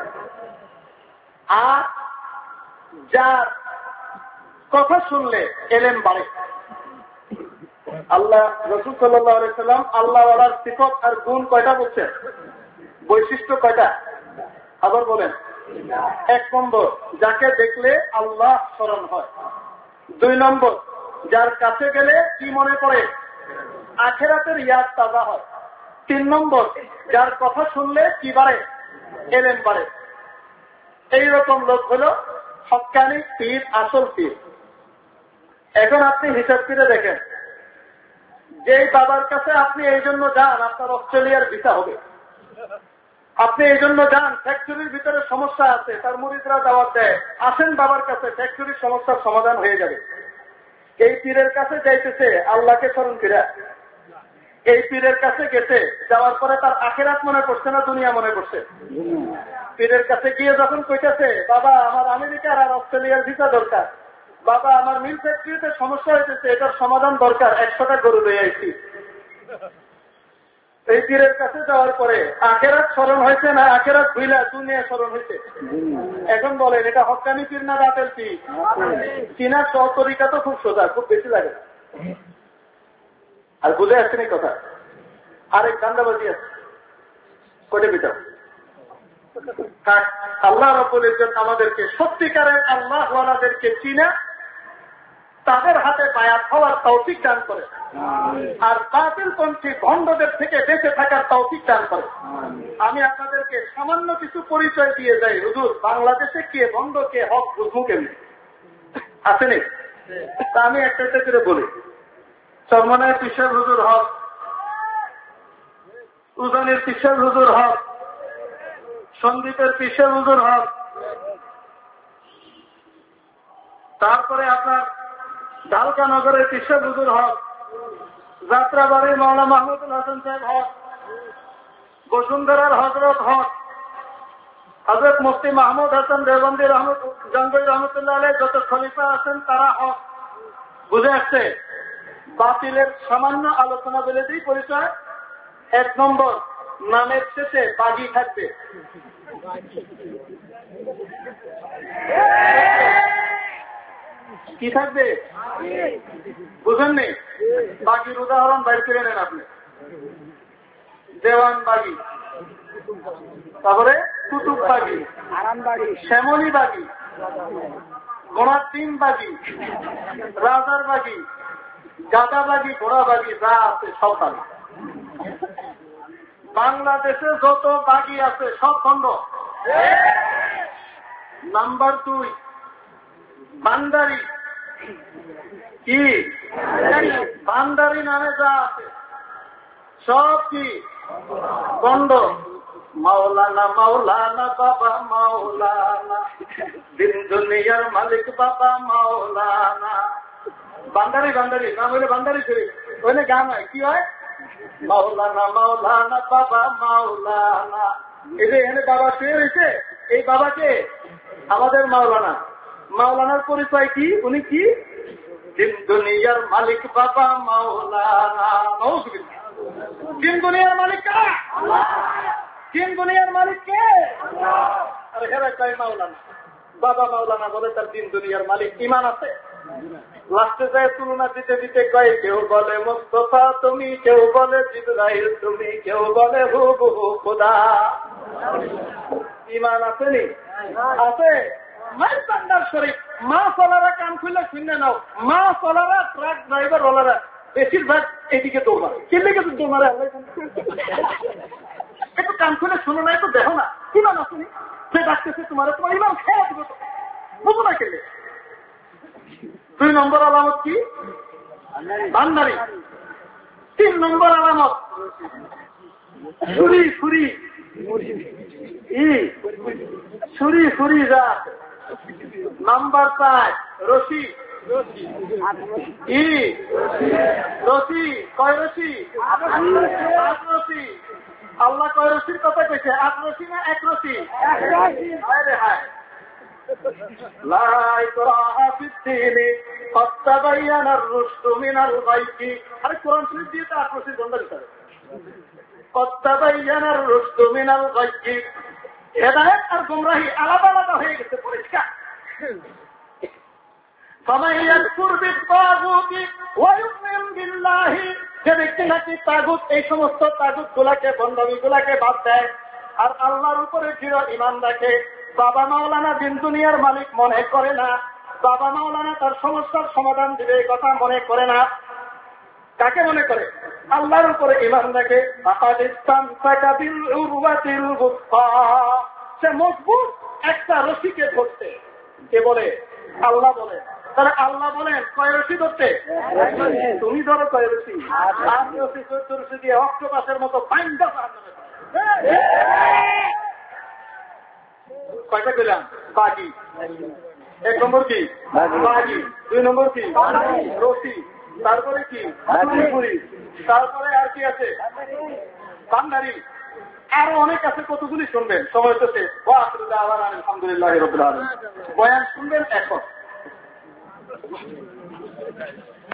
আর যার কথা শুনলে এলেম বাড়ে। আল্লাহ রাসূল সাল্লাল্লাহু আলাইহি সাল্লাম আল্লাহ ওয়ালার সিফত আর গুণ কয়টা বলছেন? বৈশিষ্ট্য কয়টা? আবার বলেন। 1 নম্বর, যাকে দেখলে আল্লাহ স্মরণ হয়। 2 নম্বর, যার কাছে গেলে কি মনে পড়ে? আখিরাতের ইয়াদ তাজা হয়। 3 নম্বর, যার কথা শুনলে কি বাড়ে? এলেম বাড়ে। এইরকম লোক হলো হক্কানি পীর, আসল পীর। এখন আপনি হিসাব করে দেখেন, যেই বাবার কাছে আপনি এই জন্য যান আপনার অস্ট্রেলিয়ার ভিসা হবে। আপনি এই জন্য যান ফ্যাক্টরির ভিতরে সমস্যা আছে, তার মুরিদরা দাওয়াত দেয়, আসেন বাবার কাছে, ফ্যাক্টরির সমস্যার সমাধান হয়ে যাবে। এই পীরের কাছে যাইতেছে আল্লাহকে স্মরণ করে। এই পীরের কাছে গেছে, যাওয়ার পরে তার আখিরাত মনে পড়ছে না দুনিয়া মনে পড়ছে? পীরের কাছে গিয়ে যখন কইতেছে বাবা আমার আমেরিকার আর অস্ট্রেলিয়ার ভিসা দরকার, বাবা আমার মিল ফ্যাক্টরিতে সমস্যা হয়েছে, এটার সমাধান দরকার, 100টা গরু লয়ে আইছি। এই পীরের কাছে যাওয়ার পরে আখিরাত স্মরণ হয়েছে না আখিরাত ভুইলা দুনিয়া স্মরণ হয়েছে? এখন বলেন এটা হক্কানি পীর না বাতিল পীর? চিনার সহ তরিকা তো খুব সোজা, খুব বেশি লাগে না। আর বুঝে আসছেন এই কথা? আরেক ধান্দাবাজি আছে, কোটে পিটাও। আল্লাহ রাব্বুল ইজ্জত আমাদেরকে সত্যিকারের আল্লাহ ওয়ালাদেরকে চিনা, তাদের হাতে বায়াত হওয়ার তৌফিক দান করে, আর বাতিলপন্থী ভণ্ডদের থেকে বেঁচে থাকার তৌফিক দান করে। আমি আপনাদেরকে সামান্য কিছু পরিচয় দিয়ে যাই। হুজুর বাংলাদেশে কে ভণ্ড কে হক বুঝবো কেমনি? আসেনি? তা আমি একটা করে বলি। চরমনের পিসাব হুজুর হক, উজানের পিসাব হুজুর হক, সন্দীপের পিসাব হুজুর হক, তারপরে আপনার ঢালকা নগরের পিসাব হুজুর হক, যাত্রাবাড়ির মাওলানা মাহমুদুল হাসান সাহেব হক, বসুন্ধরার হজরত হক হজরত মুফতি মাহমুদ হাসান দেওবন্দি জঙ্গই রহমতুল্লাহ আলাইহি যত খলিফা আছেন তারা হক। বুঝে আসছে? বাতিলের সামান্য আলোচনা বলে দিই পরিচয়। 1 নম্বর, নামের শেষে বাগি থাকবে। কি থাকবে বুঝেননি? বাগির উদাহরণ বাইর করে নেন আপনি। দেওয়ান বাগি, তারপরে কুতুব বাগি, শ্যামলী বাগি, গোড়ার বাগি, রাজার বাগি, গাদা বাগি, ঘোড়া বাগি, যা আছে সব বাগি। বাংলাদেশে যত বাগি আছে সব বন্ধ। নাম্বার 2, ভান্ডারি। কি ভান্ডারি নামে যা আছে সব কি বন্ধ। মাওলানা মাওলানা বাবা মাওলানা, দিন দুনিয়ার মালিক বাবা মাওলানা। ভান্ডারি ভান্ডারি নাম হইলে ভান্ডারি শরীফ, ওইলে গান হয় কি হয়? মাওলানা মাওলানা বাবা মাওলানা। এই যে এখানে বাবা শুয়ে রয়েছে, এই বাবাকে আমাদের মাওলানা। মাওলানার পরিচয় কি? উনি কি? দিন দুনিয়ার মালিক বাবা মাওলানা। দিন দুনিয়ার মালিক কারা? দিন দুনিয়ার মালিক কে? আরে হেরা কয় মাওলানা, বাবা মাওলানা বলে তার দিন দুনিয়ার মালিক ইমান আছে? লাস্টে যায় তুলনা দিতে দিতে কয় কেউ বলে মুস্তাফা তুমি, কেউ বলে জিবরাইল তুমি, কেউ বলে হুবহু খোদা। ইমান আছে নি? আছে। শরীফ মা চলারা কান খুললে শুনে নাও, মা চলারা ট্রাক ড্রাইভার ওলারা বেশিরভাগ এদিকে দৌড়ায়। কেদিকে দৌড়ারে একটু কান খুলে শোনো না, একটু দেখো না ইমান আসেনি। সে ডাকতেছে তোমার, তোমার ইমান খেয়ে দিবে তো, বুঝো না কেলে। 2 নম্বর আলামত কি? ভান্ডারি। 3 নম্বর আলামত ছুরি ছুরি ছুরি ছুরি যা। নাম্বার 4 রশি। রশি কয় রশি? 8 রশি। আল্লাহ কয় রশির কথা কইছে? 8 রশি না 1 রশি? হায় হায়। লা ইকরাহা ফিদ-দীনি ক্বাদ তাবায়্যানার রুশদু মিনাল গায়ি। আরে কোরআন শরীফ দিয়ে তো 8 রশির গন্ধ দিতে হবে। ক্বাদ তাবায়্যানার রুশদু মিনাল গায়ি। হেদায়েত আর গোমরাহি আলাদা আলাদা হয়ে গেছে, পরিষ্কার। ফামান ইয়াকফুর বিত-তাগুতি ওয়া ইউমিন বিল্লাহি, যে ব্যক্তি নাকি তাগুত, এই সমস্ত তাগুত গুলাকে, বন্দামি গুলাকে বাদ দেয় আর আল্লাহর উপরে দৃঢ় ঈমান রাখে, বাবা মাওলানা দিন দুনিয়ার মালিক মনে করে না, বাবা মাওলানা তার সমস্যার সমাধান দিবে এই কথা মনে করে না। কাকে মনে করে? আল্লাহর উপরে ঈমান রাখে। সে মজবুত একটা রশিকে ধরতে। কে বলে? আল্লাহ বলে। তাহলে আল্লাহ বলেন কয় রশি ধরতে? তুমি ধরো কয় রশি? 8 রশি 14 রশি দিয়ে অক্টোপাসের মতো বাইন্দা কয়টা পেলাম? বাগি। 1 নম্বর কি? বাগি। 2 নম্বর কি? রশি। তারপরে কি? পুরি। তারপরে আর কি আছে? ভান্ডারি। আরো অনেক আছে, কতগুলি শুনবেন, সময় তো শেষ। আলহামদুলিল্লাহ রাব্বিল আলামিন। বয়ান শুনবেন এখন।